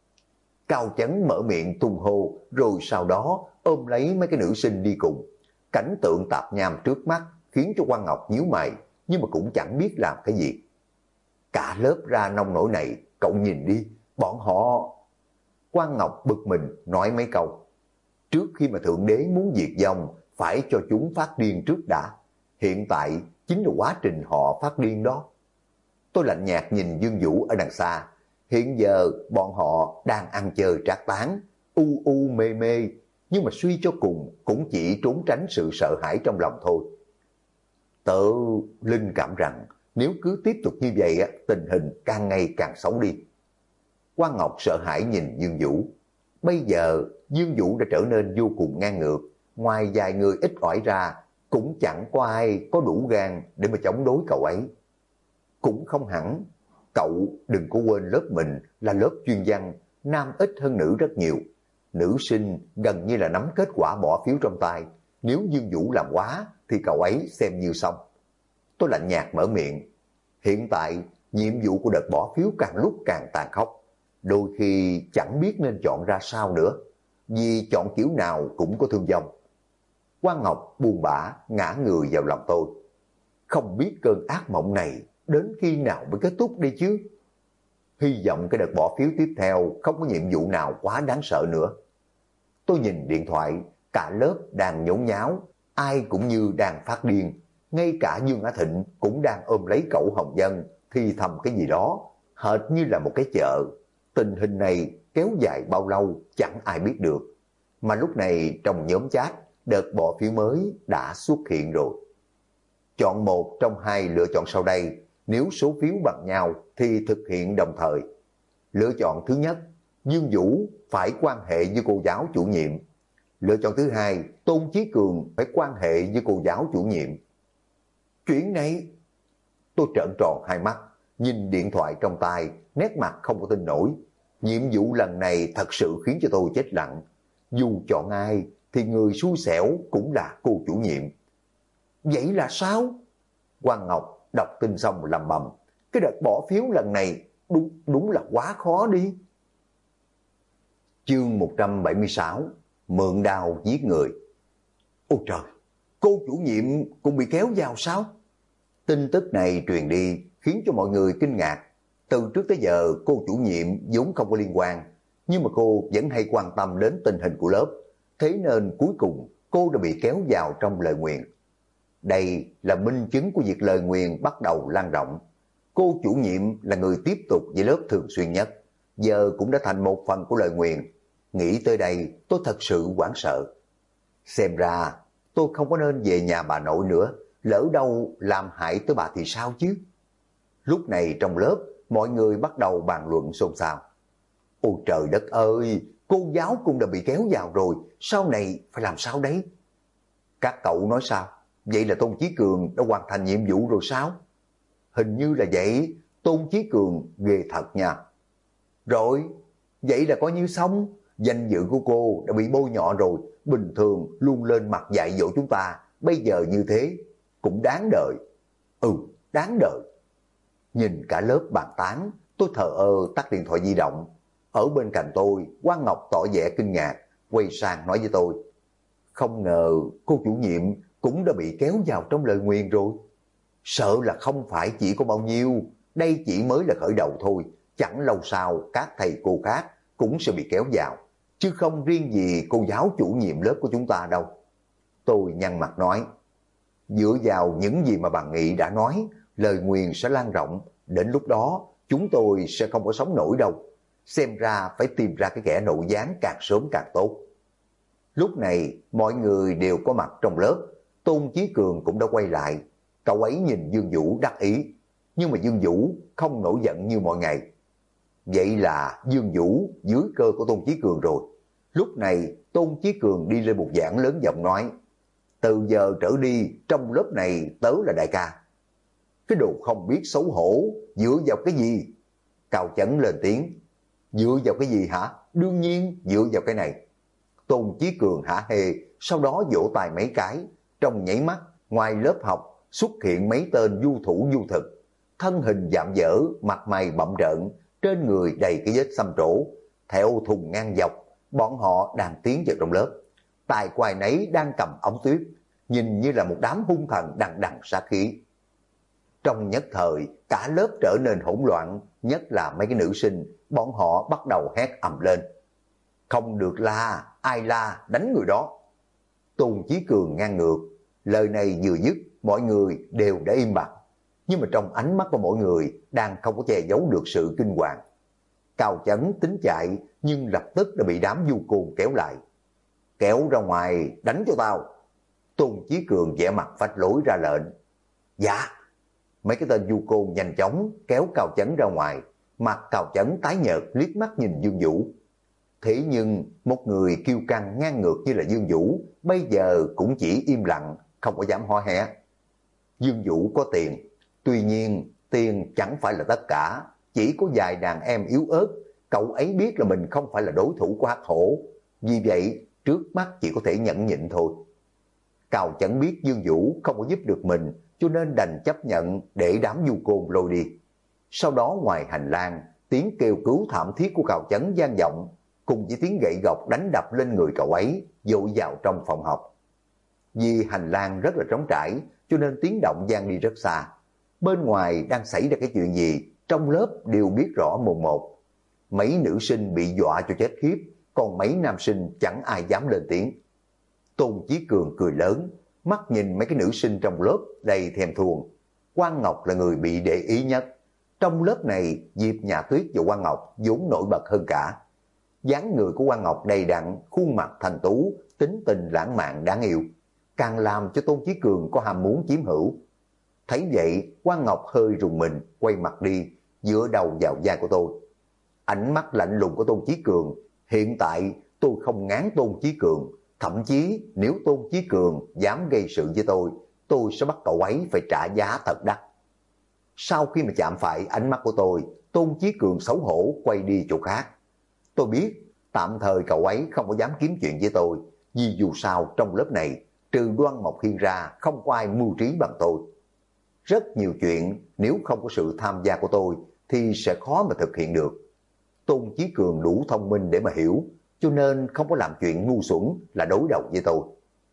Cao Chấn mở miệng tung hô, rồi sau đó ôm lấy mấy cái nữ sinh đi cùng. Cảnh tượng tạp nham trước mắt khiến cho Quang Ngọc nhíu mày, nhưng mà cũng chẳng biết làm cái gì. Cả lớp ra nông nổi này, cậu nhìn đi, bọn họ... Quang Ngọc bực mình nói mấy câu. Trước khi mà Thượng Đế muốn diệt vong, phải cho chúng phát điên trước đã. Hiện tại chính là quá trình họ phát điên đó. Tôi lạnh nhạt nhìn Dương Vũ ở đằng xa. Hiện giờ bọn họ đang ăn chơi trác tán, u u mê mê, nhưng mà suy cho cùng cũng chỉ trốn tránh sự sợ hãi trong lòng thôi. Tớ linh cảm rằng nếu cứ tiếp tục như vậy, tình hình càng ngày càng xấu đi. Quang Ngọc sợ hãi nhìn Dương Vũ. Bây giờ Dương Vũ đã trở nên vô cùng ngang ngược, ngoài vài người ít ỏi ra, cũng chẳng có ai có đủ gan để mà chống đối cậu ấy. Cũng không hẳn, cậu đừng có quên lớp mình là lớp chuyên văn, nam ít hơn nữ rất nhiều. Nữ sinh gần như là nắm kết quả bỏ phiếu trong tay, nếu Dương Vũ làm quá thì cậu ấy xem như xong. Tôi lạnh nhạt mở miệng. Hiện tại nhiệm vụ của đợt bỏ phiếu càng lúc càng tàn khốc, đôi khi chẳng biết nên chọn ra sao nữa, vì chọn kiểu nào cũng có thương vong. Quang Ngọc buồn bã ngã người vào lòng tôi. Không biết cơn ác mộng này đến khi nào mới kết thúc đi chứ. Hy vọng cái đợt bỏ phiếu tiếp theo không có nhiệm vụ nào quá đáng sợ nữa. Tôi nhìn điện thoại, cả lớp đang nhốn nháo, ai cũng như đang phát điên. Ngay cả Dương Á Thịnh cũng đang ôm lấy cậu Hồng Dân thì thầm cái gì đó, hệt như là một cái chợ. Tình hình này kéo dài bao lâu chẳng ai biết được. Mà lúc này trong nhóm chat, đợt bỏ phiếu mới đã xuất hiện rồi. Chọn một trong 2 lựa chọn sau đây, nếu số phiếu bằng nhau thì thực hiện đồng thời. Lựa chọn thứ nhất, Dương Vũ phải quan hệ với cô giáo chủ nhiệm. Lựa chọn thứ hai, Tôn Chí Cường phải quan hệ với cô giáo chủ nhiệm. Chuyện này... Tôi trợn tròn hai mắt, nhìn điện thoại trong tay, nét mặt không có tin nổi. Nhiệm vụ lần này thật sự khiến cho tôi chết lặng. Dù chọn ai thì người xui xẻo cũng là cô chủ nhiệm. Vậy là sao? Quang Ngọc đọc tin xong lầm bầm. Cái đợt bỏ phiếu lần này đúng là quá khó đi. Chương 176, mượn đao giết người. Ôi trời, cô chủ nhiệm cũng bị kéo vào sao? Tin tức này truyền đi khiến cho mọi người kinh ngạc. Từ trước tới giờ cô chủ nhiệm vốn không có liên quan, nhưng mà cô vẫn hay quan tâm đến tình hình của lớp. Thế nên cuối cùng cô đã bị kéo vào trong lời nguyền. Đây là minh chứng của việc lời nguyền bắt đầu lan rộng. Cô chủ nhiệm là người tiếp tục với lớp thường xuyên nhất, giờ cũng đã thành một phần của lời nguyền. Nghĩ tới đây tôi thật sự hoảng sợ. Xem ra tôi không có nên về nhà bà nội nữa, lỡ đâu làm hại tới bà thì sao chứ? Lúc này trong lớp mọi người bắt đầu bàn luận xôn xao. Ôi trời đất ơi, cô giáo cũng đã bị kéo vào rồi, sau này phải làm sao đấy? Các cậu nói sao? Vậy là Tôn Chí Cường đã hoàn thành nhiệm vụ rồi sao? Hình như là vậy, Tôn Chí Cường ghê thật nha. Rồi, vậy là coi như xong, danh dự của cô đã bị bôi nhọ rồi, bình thường luôn lên mặt dạy dỗ chúng ta, bây giờ như thế, cũng đáng đợi. Đáng đợi. Nhìn cả lớp bàn tán, tôi thờ ơ tắt điện thoại di động. Ở bên cạnh tôi, Quang Ngọc tỏ vẻ kinh ngạc, quay sang nói với tôi. Không ngờ cô chủ nhiệm cũng đã bị kéo vào trong lời nguyền rồi. Sợ là không phải chỉ có bao nhiêu, đây chỉ mới là khởi đầu thôi, chẳng lâu sau các thầy cô khác cũng sẽ bị kéo vào, chứ không riêng gì cô giáo chủ nhiệm lớp của chúng ta đâu. Tôi nhăn mặt nói, dựa vào những gì mà bà Nghị đã nói, lời nguyền sẽ lan rộng, đến lúc đó chúng tôi sẽ không có sống nổi đâu. Xem ra phải tìm ra cái kẻ nội gián càng sớm càng tốt. Lúc này mọi người đều có mặt trong lớp, Tôn Chí Cường cũng đã quay lại. Cậu ấy nhìn Dương Vũ đắc ý, nhưng mà Dương Vũ không nổi giận như mọi ngày. Vậy là Dương Vũ dưới cơ của Tôn Chí Cường rồi. Lúc này Tôn Chí Cường đi lên một giảng lớn giọng nói, từ giờ trở đi trong lớp này tớ là đại ca. Cái đồ không biết xấu hổ, dựa vào cái gì? Cao Chấn lên tiếng, dựa vào cái gì hả? Đương nhiên dựa vào cái này. Tôn Chí Cường hả hê, sau đó vỗ tay mấy cái. Trong nhảy mắt, ngoài lớp học xuất hiện mấy tên du thủ du thực, thân hình dạm dở, mặt mày bặm trợn, trên người đầy cái vết xăm trổ. Theo thùng ngang dọc, bọn họ đang tiến vào trong lớp. Tài quài nấy đang cầm ống tuyết, nhìn như là một đám hung thần đằng đằng sát khí. Trong nhất thời, cả lớp trở nên hỗn loạn, nhất là mấy cái nữ sinh, bọn họ bắt đầu hét ầm lên. Không được la, ai la, đánh người đó. Tôn Chí Cường ngang ngược, lời này vừa dứt, mọi người đều đã im bặt. Nhưng mà trong ánh mắt của mỗi người đang không có che giấu được sự kinh hoàng. Cao Chấn tính chạy, nhưng lập tức đã bị đám du côn kéo lại. Kéo ra ngoài, đánh cho tao. Tôn Chí Cường vẻ mặt phách lối ra lệnh. Dạ. Mấy cái tên du côn nhanh chóng kéo Cao Chấn ra ngoài. Mặt Cao Chấn tái nhợt liếc mắt nhìn Dương Vũ. Thế nhưng một người kiêu căng ngang ngược như là Dương Vũ bây giờ cũng chỉ im lặng, không có dám ho hé. Dương Vũ có tiền, tuy nhiên tiền chẳng phải là tất cả, chỉ có vài đàn em yếu ớt. Cậu ấy biết là mình không phải là đối thủ của Hắc Hổ, vì vậy trước mắt chỉ có thể nhẫn nhịn thôi. Cao Chấn biết Dương Vũ không có giúp được mình, cho nên đành chấp nhận để đám du côn lôi đi. Sau đó ngoài hành lang, tiếng kêu cứu thảm thiết của Cao Chấn vang vọng, cùng với tiếng gậy gộc đánh đập lên người cậu ấy, dội vào trong phòng học. Vì hành lang rất là trống trải, cho nên tiếng động vang đi rất xa. Bên ngoài đang xảy ra cái chuyện gì, trong lớp đều biết rõ mồn một. Mấy nữ sinh bị dọa cho chết khiếp, còn mấy nam sinh chẳng ai dám lên tiếng. Tôn Chí Cường cười lớn, mắt nhìn mấy cái nữ sinh trong lớp đầy thèm thuồng. Quang Ngọc là người bị để ý nhất. Trong lớp này, Diệp Nhã Tuyết và Quang Ngọc vốn nổi bật hơn cả. Dáng người của Quang Ngọc đầy đặn, khuôn mặt thanh tú, tính tình lãng mạn đáng yêu, càng làm cho Tôn Chí Cường có ham muốn chiếm hữu. Thấy vậy, Quang Ngọc hơi rùng mình, quay mặt đi, dựa đầu vào vai của tôi. Ánh mắt lạnh lùng của Tôn Chí Cường, hiện tại tôi không ngán Tôn Chí Cường, thậm chí nếu Tôn Chí Cường dám gây sự với tôi sẽ bắt cậu ấy phải trả giá thật đắt. Sau khi mà chạm phải ánh mắt của tôi, Tôn Chí Cường xấu hổ quay đi chỗ khác. Tôi biết tạm thời cậu ấy không có dám kiếm chuyện với tôi, vì dù sao trong lớp này trừ Đoan Mộc Hiên ra không có ai mưu trí bằng tôi. Rất nhiều chuyện nếu không có sự tham gia của tôi thì sẽ khó mà thực hiện được. Tôn Chí Cường đủ thông minh để mà hiểu, cho nên không có làm chuyện ngu xuẩn là đối đầu với tôi.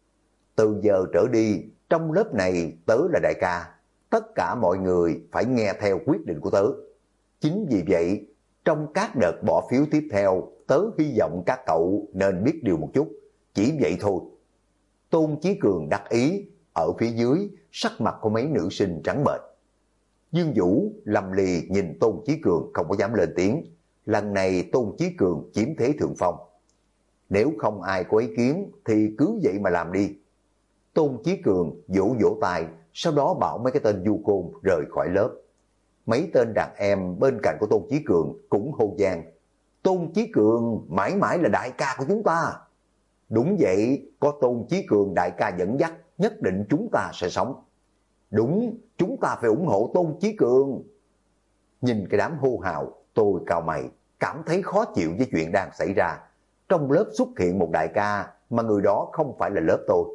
Từ giờ trở đi, trong lớp này tớ là đại ca, tất cả mọi người phải nghe theo quyết định của tớ. Chính vì vậy, trong các đợt bỏ phiếu tiếp theo, tớ hy vọng các cậu nên biết điều một chút, chỉ vậy thôi. Tôn Chí Cường đắc ý, ở phía dưới, sắc mặt của mấy nữ sinh trắng bệch. Dương Vũ lầm lì nhìn Tôn Chí Cường không có dám lên tiếng. Lần này Tôn Chí Cường chiếm thế thượng phong. Nếu không ai có ý kiến thì cứ vậy mà làm đi. Tôn Chí Cường vỗ vỗ tay, sau đó bảo mấy cái tên du côn rời khỏi lớp. Mấy tên đàn em bên cạnh của Tôn Chí Cường cũng hô vang. Tôn Chí Cường mãi mãi là đại ca của chúng ta. Đúng vậy, có Tôn Chí Cường đại ca dẫn dắt, nhất định chúng ta sẽ sống. Đúng, chúng ta phải ủng hộ Tôn Chí Cường. Nhìn cái đám hô hào, tôi cau mày, cảm thấy khó chịu với chuyện đang xảy ra. Trong lớp xuất hiện một đại ca, mà người đó không phải là lớp tôi.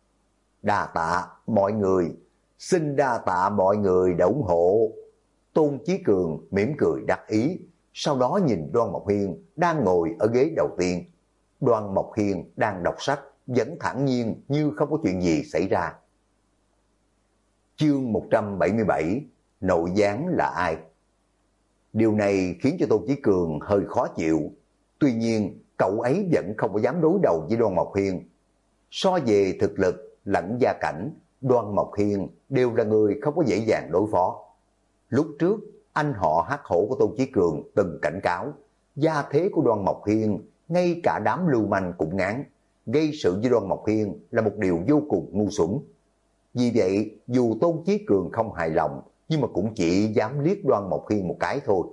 Đa tạ mọi người, xin đa tạ mọi người đã ủng hộ. Tôn Chí Cường mỉm cười đắc ý, sau đó nhìn Đoan Mộc Hiên đang ngồi ở ghế đầu tiên. Đoan Mộc Hiên đang đọc sách, vẫn thản nhiên như không có chuyện gì xảy ra. Chương 177, nội gián là ai? Điều này khiến cho Tôn Chí Cường hơi khó chịu. Tuy nhiên, cậu ấy vẫn không có dám đối đầu với Đoan Mộc Hiên. So về thực lực lẫn gia cảnh, Đoan Mộc Hiên đều là người không có dễ dàng đối phó. Lúc trước, anh họ Hắc Hổ của Tôn Chí Cường từng cảnh cáo, gia thế của Đoan Mộc Hiên, ngay cả đám lưu manh cũng ngán. Gây sự với Đoan Mộc Hiên là một điều vô cùng ngu xuẩn. Vì vậy, dù Tôn Chí Cường không hài lòng, nhưng mà cũng chỉ dám liếc Đoan Mộc Hiên một cái thôi.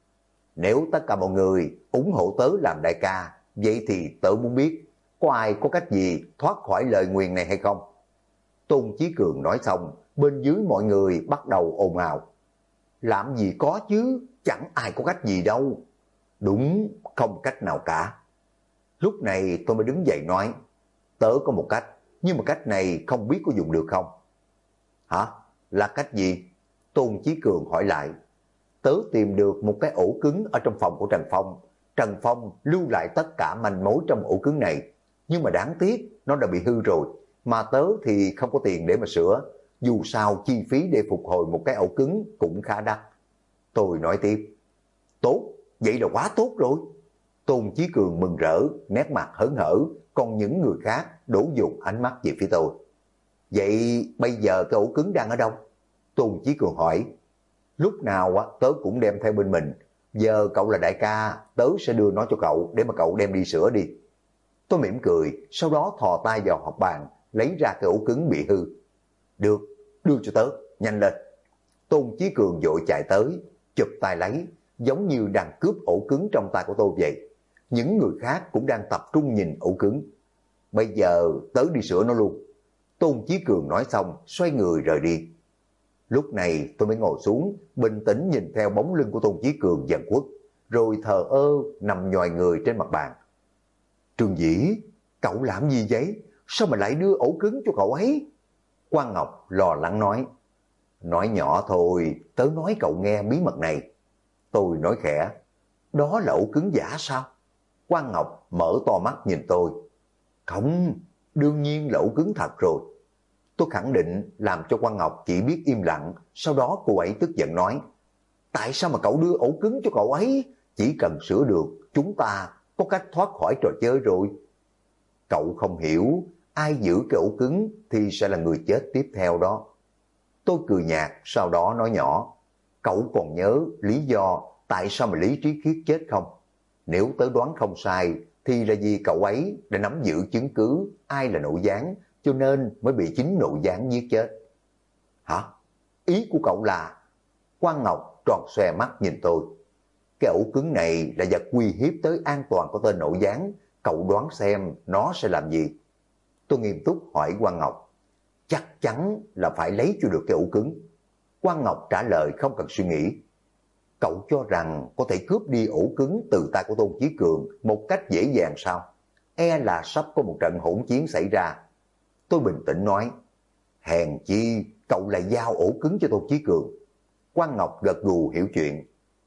Nếu tất cả mọi người ủng hộ tớ làm đại ca, vậy thì tớ muốn biết, có ai có cách gì thoát khỏi lời nguyền này hay không? Tôn Chí Cường nói xong, bên dưới mọi người bắt đầu ồn ào. Làm gì có chứ, chẳng ai có cách gì đâu. Đúng, không cách nào cả. Lúc này tôi mới đứng dậy nói, tớ có một cách, nhưng mà cách này không biết có dùng được không? Hả? Là cách gì? Tôn Chí Cường hỏi lại. Tớ tìm được một cái ổ cứng ở trong phòng của Trần Phong. Trần Phong lưu lại tất cả manh mối trong ổ cứng này. Nhưng mà đáng tiếc, nó đã bị hư rồi. Mà tớ thì không có tiền để mà sửa. Dù sao chi phí để phục hồi một cái ổ cứng cũng khá đắt. Tôi nói tiếp. Tốt, vậy là quá tốt rồi. Tôn Chí Cường mừng rỡ, nét mặt hớn hở. Còn những người khác đổ dồn ánh mắt về phía tôi. Vậy bây giờ cái ổ cứng đang ở đâu? Tôn Chí Cường hỏi. Lúc nào tớ cũng đem theo bên mình. Giờ cậu là đại ca, tớ sẽ đưa nó cho cậu để mà cậu đem đi sửa đi. Tôi mỉm cười, sau đó thò tay vào hộp bàn, lấy ra cái ổ cứng bị hư. Được, đưa cho tớ, nhanh lên. Tôn Chí Cường vội chạy tới, chụp tay lấy, giống như đang cướp ổ cứng trong tay của tôi vậy. Những người khác cũng đang tập trung nhìn ổ cứng. Bây giờ tớ đi sửa nó luôn. Tôn Chí Cường nói xong, xoay người rời đi. Lúc này tôi mới ngồi xuống, bình tĩnh nhìn theo bóng lưng của Tôn Chí Cường dần khuất, rồi thờ ơ nằm nhòi người trên mặt bàn. Trương Dĩ, cậu làm gì vậy? Sao mà lại đưa ổ cứng cho cậu ấy? Quang Ngọc lo lắng nói. Nói nhỏ thôi, tớ nói cậu nghe bí mật này. Tôi nói khẽ. Đó là ổ cứng giả sao? Quang Ngọc mở to mắt nhìn tôi. Không, đương nhiên là ổ cứng thật rồi. Tôi khẳng định làm cho Quang Ngọc chỉ biết im lặng, sau đó cô ấy tức giận nói. Tại sao mà cậu đưa ổ cứng cho cậu ấy? Chỉ cần sửa được, chúng ta có cách thoát khỏi trò chơi rồi. Cậu không hiểu, ai giữ cái ổ cứng thì sẽ là người chết tiếp theo đó. Tôi cười nhạt, sau đó nói nhỏ. Cậu còn nhớ lý do tại sao mà Lý Trí Khiết chết không? Nếu tớ đoán không sai, thì là vì cậu ấy đã nắm giữ chứng cứ ai là nội gián, cho nên mới bị chính nội gián giết chết. Hả? Ý của cậu là... Quang Ngọc tròn xoe mắt nhìn tôi. Cái ổ cứng này là vật uy hiếp tới an toàn của tên nội gián, cậu đoán xem nó sẽ làm gì? Tôi nghiêm túc hỏi Quang Ngọc. Chắc chắn là phải lấy cho được cái ổ cứng. Quang Ngọc trả lời không cần suy nghĩ. Cậu cho rằng có thể cướp đi ổ cứng từ tay của Tôn Chí Cường một cách dễ dàng sao? E là sắp có một trận hỗn chiến xảy ra. Tôi bình tĩnh nói. Hèn chi cậu lại giao ổ cứng cho Tôn Chí Cường. Quang Ngọc gật gù hiểu chuyện.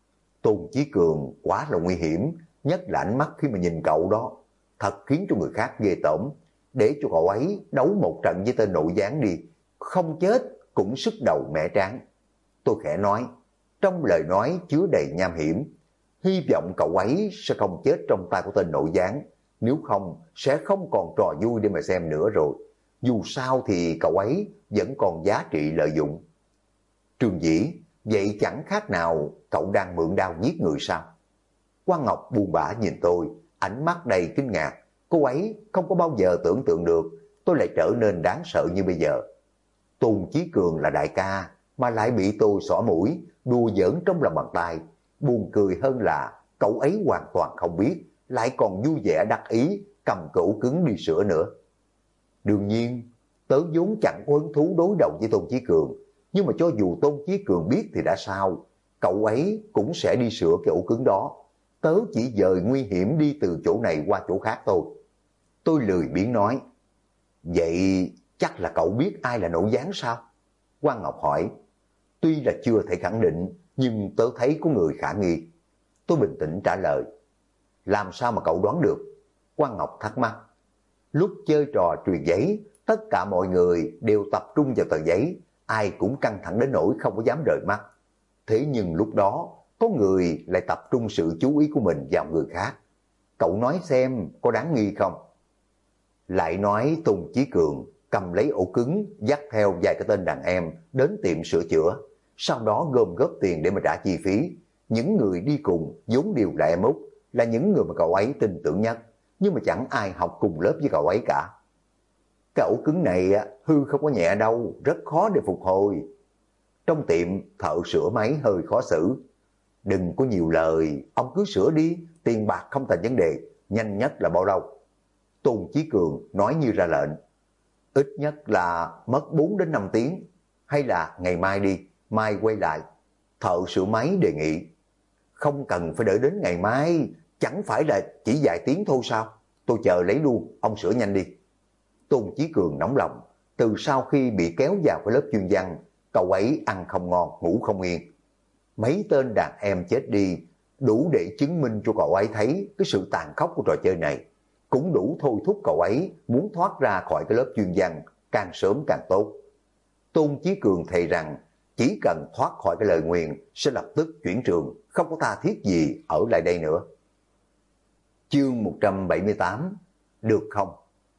Tôn Chí Cường quá là nguy hiểm, nhất là ánh mắt khi mà nhìn cậu đó. Thật khiến cho người khác ghê tởm. Để cho cậu ấy đấu một trận với tên nội gián đi. Không chết cũng sức đầu mẻ tráng. Tôi khẽ nói. Trong lời nói chứa đầy nham hiểm. Hy vọng cậu ấy sẽ không chết trong tay của tên nội gián. Nếu không sẽ không còn trò vui để mà xem nữa rồi. Dù sao thì cậu ấy vẫn còn giá trị lợi dụng. Trương Dĩ, vậy chẳng khác nào cậu đang mượn đao giết người sao? Quang Ngọc buồn bã nhìn tôi, ánh mắt đầy kinh ngạc. Cô ấy không có bao giờ tưởng tượng được tôi lại trở nên đáng sợ như bây giờ. Tôn Chí Cường là đại ca mà lại bị tôi xỏ mũi, đùa giỡn trong lòng bàn tay. Buồn cười hơn là cậu ấy hoàn toàn không biết, lại còn vui vẻ đắc ý cầm cẩu cứng đi sửa nữa. Đương nhiên, tớ vốn chẳng có hứng thú đối đầu với Tôn Chí Cường, nhưng mà cho dù Tôn Chí Cường biết thì đã sao, cậu ấy cũng sẽ đi sửa cái ổ cứng đó. Tớ chỉ dời nguy hiểm đi từ chỗ này qua chỗ khác thôi. Tôi lười biếng nói. Vậy chắc là cậu biết ai là nội gián sao? Quang Ngọc hỏi. Tuy là chưa thể khẳng định, nhưng tớ thấy có người khả nghi. Tôi bình tĩnh trả lời. Làm sao mà cậu đoán được? Quang Ngọc thắc mắc. Lúc chơi trò truyền giấy, tất cả mọi người đều tập trung vào tờ giấy, ai cũng căng thẳng đến nỗi không có dám rời mắt. Thế nhưng lúc đó, có người lại tập trung sự chú ý của mình vào người khác. Cậu nói xem có đáng nghi không? Lại nói Tôn Chí Cường cầm lấy ổ cứng, dắt theo vài cái tên đàn em đến tiệm sửa chữa, sau đó gom góp tiền để mà trả chi phí. Những người đi cùng vốn đều là em út, là những người mà cậu ấy tin tưởng nhất, nhưng mà chẳng ai học cùng lớp với cậu ấy cả. Cái ổ cứng này hư không có nhẹ đâu, rất khó để phục hồi. Trong tiệm, thợ sửa máy hơi khó xử. Đừng có nhiều lời, ông cứ sửa đi, tiền bạc không thành vấn đề, nhanh nhất là bao lâu? Tôn Chí Cường nói như ra lệnh. Ít nhất là mất 4 đến 5 tiếng, hay là ngày mai đi, mai quay lại. Thợ sửa máy đề nghị. Không cần phải đợi đến ngày mai, chẳng phải là chỉ vài tiếng thôi sao? Tôi chờ lấy luôn, ông sửa nhanh đi. Tôn Chí Cường nóng lòng, từ sau khi bị kéo vào cái lớp chuyên văn, cậu ấy ăn không ngon, ngủ không yên. Mấy tên đàn em chết đi, đủ để chứng minh cho cậu ấy thấy cái sự tàn khốc của trò chơi này. Cũng đủ thôi thúc cậu ấy muốn thoát ra khỏi cái lớp chuyên văn, càng sớm càng tốt. Tôn Chí Cường thề rằng, chỉ cần thoát khỏi cái lời nguyền, sẽ lập tức chuyển trường, không có tha thiết gì ở lại đây nữa. Chương 178, được không?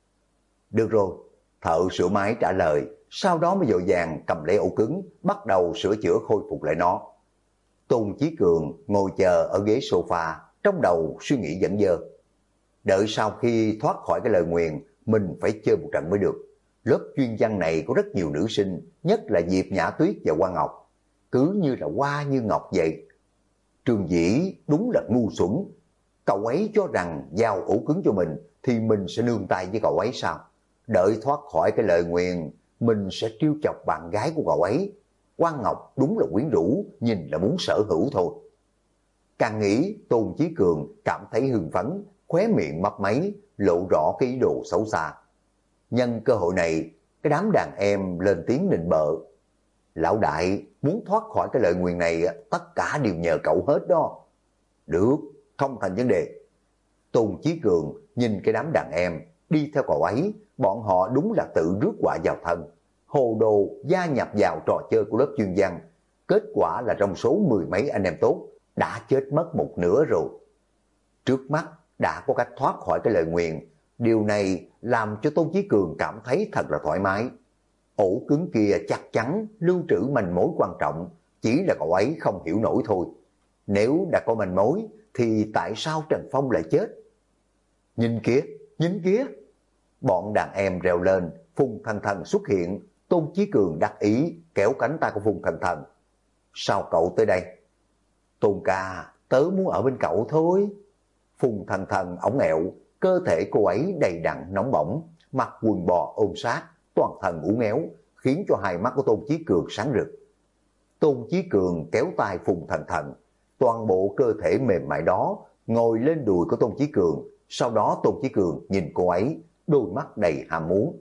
Được rồi, thợ sửa máy trả lời, sau đó mới vội vàng cầm lấy ổ cứng, bắt đầu sửa chữa khôi phục lại nó. Tôn Chí Cường ngồi chờ ở ghế sofa, trong đầu suy nghĩ dẫn dơ. Đợi sau khi thoát khỏi cái lời nguyền, mình phải chơi một trận mới được. Lớp chuyên văn này có rất nhiều nữ sinh, nhất là Diệp Nhã Tuyết và Hoa Ngọc. Cứ như là hoa như ngọc vậy. Trương Dĩ đúng là ngu xuẩn. Cậu ấy cho rằng giao ổ cứng cho mình thì mình sẽ nương tay với cậu ấy sao? Đợi thoát khỏi cái lời nguyền, mình sẽ trêu chọc bạn gái của cậu ấy. Hoa Ngọc đúng là quyến rũ, nhìn là muốn sở hữu thôi. Càng nghĩ, Tôn Chí Cường cảm thấy hưng phấn, khóe miệng mấp máy, lộ rõ cái ý đồ xấu xa. Nhân cơ hội này, cái đám đàn em lên tiếng nịnh bợ. Lão đại, muốn thoát khỏi cái lời nguyền này, tất cả đều nhờ cậu hết đó. Được, không thành vấn đề. Tôn Chí Cường nhìn cái đám đàn em, đi theo cậu ấy, bọn họ đúng là tự rước họa vào thân. Hồ đồ gia nhập vào trò chơi của lớp chuyên văn. Kết quả là trong số 10 mấy anh em tốt, đã chết mất một nửa rồi. Trước mắt đã có cách thoát khỏi cái lời nguyền. Điều này làm cho Tôn Chí Cường cảm thấy thật là thoải mái. Ổ cứng kia chắc chắn lưu trữ manh mối quan trọng, chỉ là cậu ấy không hiểu nổi thôi. Nếu đã có manh mối, thì tại sao Trần Phong lại chết? Nhìn kìa, nhìn kìa! Bọn đàn em reo lên, Phùng Thần Thần xuất hiện. Tôn Chí Cường đắc ý kéo cánh tay của Phùng Thần Thần. Sao cậu tới đây? Tôn ca, tớ muốn ở bên cậu thôi. Phùng Thần Thần ổng ẹo, cơ thể cô ấy đầy đặn nóng bỏng, mặc quần bò ôm sát, toàn thân uốn éo, khiến cho hai mắt của Tôn Chí Cường sáng rực. Tôn Chí Cường kéo tay Phùng Thần Thần, toàn bộ cơ thể mềm mại đó ngồi lên đùi của Tôn Chí Cường. Sau đó Tôn Chí Cường nhìn cô ấy, đôi mắt đầy ham muốn.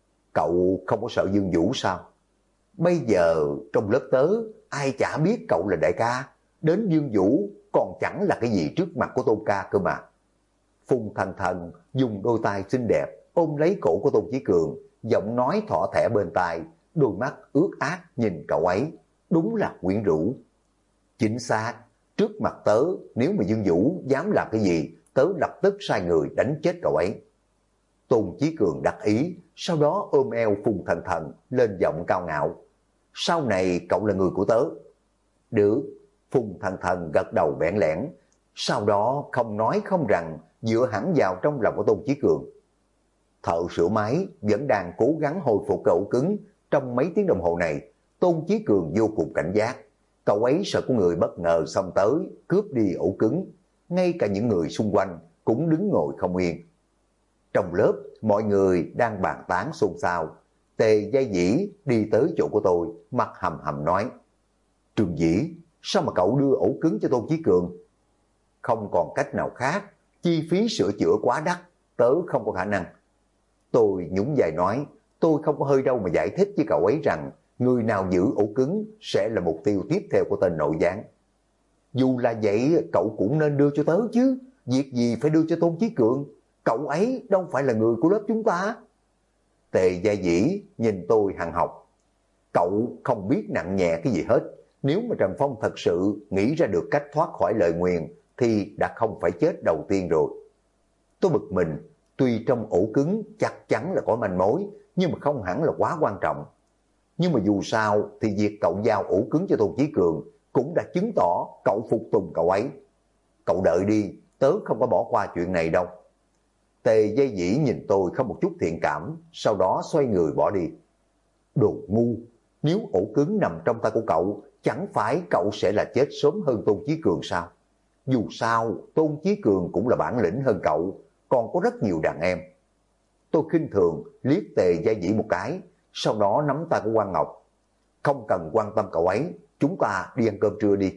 Cậu không có sợ Dương Vũ sao? Bây giờ trong lớp tớ, ai chả biết cậu là đại ca, đến Dương Vũ còn chẳng là cái gì trước mặt của Tôn ca cơ mà. Phùng Thần Thần dùng đôi tay xinh đẹp ôm lấy cổ của Tôn Chí Cường, giọng nói thỏ thẻ bên tai, đôi mắt ướt át nhìn cậu ấy, đúng là quyến rũ. Chính xác, trước mặt tớ, nếu mà Dương Vũ dám làm cái gì, tớ lập tức sai người đánh chết cậu ấy. Tôn Chí Cường đắc ý, sau đó ôm eo Phùng Thần Thần lên giọng cao ngạo. Sau này cậu là người của tớ. Được, Phùng Thần Thần gật đầu bẽn lẽn, sau đó không nói không rằng dựa hẳn vào trong lòng của Tôn Chí Cường. Thợ sửa máy vẫn đang cố gắng hồi phục cái ổ cứng. Trong mấy tiếng đồng hồ này, Tôn Chí Cường vô cùng cảnh giác. Cậu ấy sợ có người bất ngờ xông tới, cướp đi ổ cứng. Ngay cả những người xung quanh cũng đứng ngồi không yên. Trong lớp, mọi người đang bàn tán xôn xao. Tề Giai Dĩ đi tới chỗ của tôi, mặt hầm hầm nói. Trường Dĩ, sao mà cậu đưa ổ cứng cho Tôn Chí Cường? Không còn cách nào khác, chi phí sửa chữa quá đắt, tớ không có khả năng. Tôi nhún vai nói, tôi không có hơi đâu mà giải thích với cậu ấy rằng người nào giữ ổ cứng sẽ là mục tiêu tiếp theo của tên nội gián. Dù là vậy, cậu cũng nên đưa cho tớ chứ, việc gì phải đưa cho Tôn Chí Cường? cậu ấy đâu phải là người của lớp chúng ta. Tề Gia Dĩ nhìn tôi hằn học. Cậu không biết nặng nhẹ cái gì hết. Nếu mà Trần Phong thật sự nghĩ ra được cách thoát khỏi lời nguyền thì đã không phải chết đầu tiên rồi. Tôi bực mình, tuy trong ổ cứng chắc chắn là có manh mối, nhưng mà không hẳn là quá quan trọng. Nhưng mà dù sao thì việc cậu giao ổ cứng cho Tôn Chí Cường cũng đã chứng tỏ cậu phục tùng cậu ấy. Cậu đợi đi, tớ không có bỏ qua chuyện này đâu. Tề Gia Dĩ nhìn tôi không một chút thiện cảm, sau đó xoay người bỏ đi. Đồ ngu, nếu ổ cứng nằm trong tay của cậu, chẳng phải cậu sẽ là chết sớm hơn Tôn Chí Cường sao? Dù sao, Tôn Chí Cường cũng là bản lĩnh hơn cậu, còn có rất nhiều đàn em. Tôi khinh thường liếc Tề Gia Dĩ một cái, sau đó nắm tay của Quang Ngọc. Không cần quan tâm cậu ấy, chúng ta đi ăn cơm trưa đi.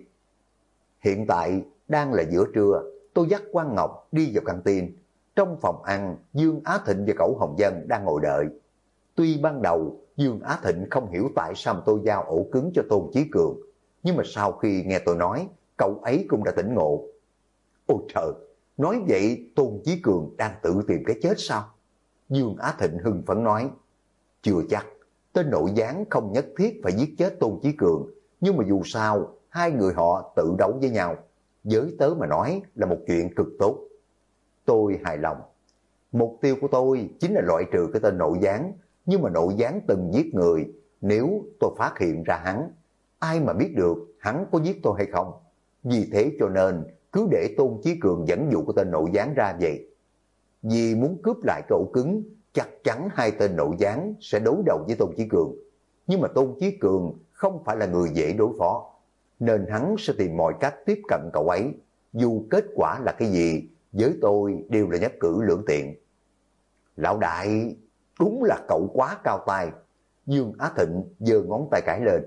Hiện tại đang là giữa trưa, tôi dắt Quang Ngọc đi vào căng tin. Trong phòng ăn, Dương Á Thịnh và cậu Hồng Dân đang ngồi đợi. Tuy ban đầu Dương Á Thịnh không hiểu tại sao tôi giao ổ cứng cho Tôn Chí Cường, nhưng mà sau khi nghe tôi nói, cậu ấy cũng đã tỉnh ngộ. Ôi trời, nói vậy Tôn Chí Cường đang tự tìm cái chết sao? Dương Á Thịnh hưng phấn nói, chưa chắc, tên nội gián không nhất thiết phải giết chết Tôn Chí Cường, nhưng mà dù sao, hai người họ tự đấu với nhau. Với tớ mà nói là một chuyện cực tốt. Tôi hài lòng. Mục tiêu của tôi chính là loại trừ cái tên nội gián, nhưng mà nội gián từng giết người, nếu tôi phát hiện ra hắn, ai mà biết được hắn có giết tôi hay không. Vì thế cho nên cứ để Tôn Chí Cường dẫn dụ cái tên nội gián ra vậy. Vì muốn cướp lại cái ổ cứng, chắc chắn hai tên nội gián sẽ đối đầu với Tôn Chí Cường. Nhưng mà Tôn Chí Cường không phải là người dễ đối phó, nên hắn sẽ tìm mọi cách tiếp cận cậu ấy. Dù kết quả là cái gì, với tôi đều là nhất cử lưỡng tiện. Lão đại, đúng là cậu quá cao tay. Dương Á Thịnh giơ ngón tay cái lên.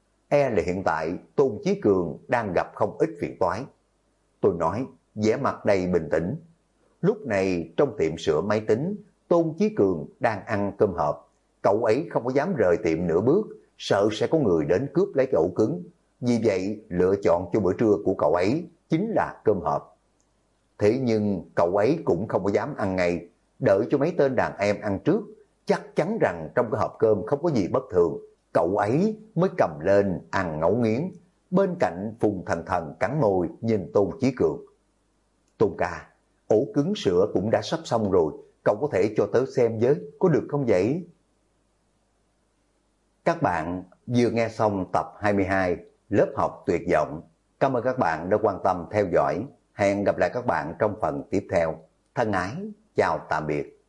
E là hiện tại Tôn Chí Cường đang gặp không ít phiền toái. Tôi nói, vẻ mặt đầy bình tĩnh. Lúc này trong tiệm sửa máy tính, Tôn Chí Cường đang ăn cơm hộp. Cậu ấy không có dám rời tiệm nửa bước, sợ sẽ có người đến cướp lấy cái ổ cứng. Vì vậy, lựa chọn cho bữa trưa của cậu ấy chính là cơm hộp. Thế nhưng cậu ấy cũng không có dám ăn ngay, đợi cho mấy tên đàn em ăn trước, chắc chắn rằng trong cái hộp cơm không có gì bất thường, cậu ấy mới cầm lên ăn ngấu nghiến. Bên cạnh Phùng Thần Thần cắn môi nhìn Tôn Chí Cường. Tôn ca, ổ cứng sữa cũng đã sắp xong rồi, cậu có thể cho tớ xem với, có được không vậy? Các bạn vừa nghe xong tập 22 lớp học tuyệt vọng. Cảm ơn các bạn đã quan tâm theo dõi. Hẹn gặp lại các bạn trong phần tiếp theo. Thân ái, chào tạm biệt.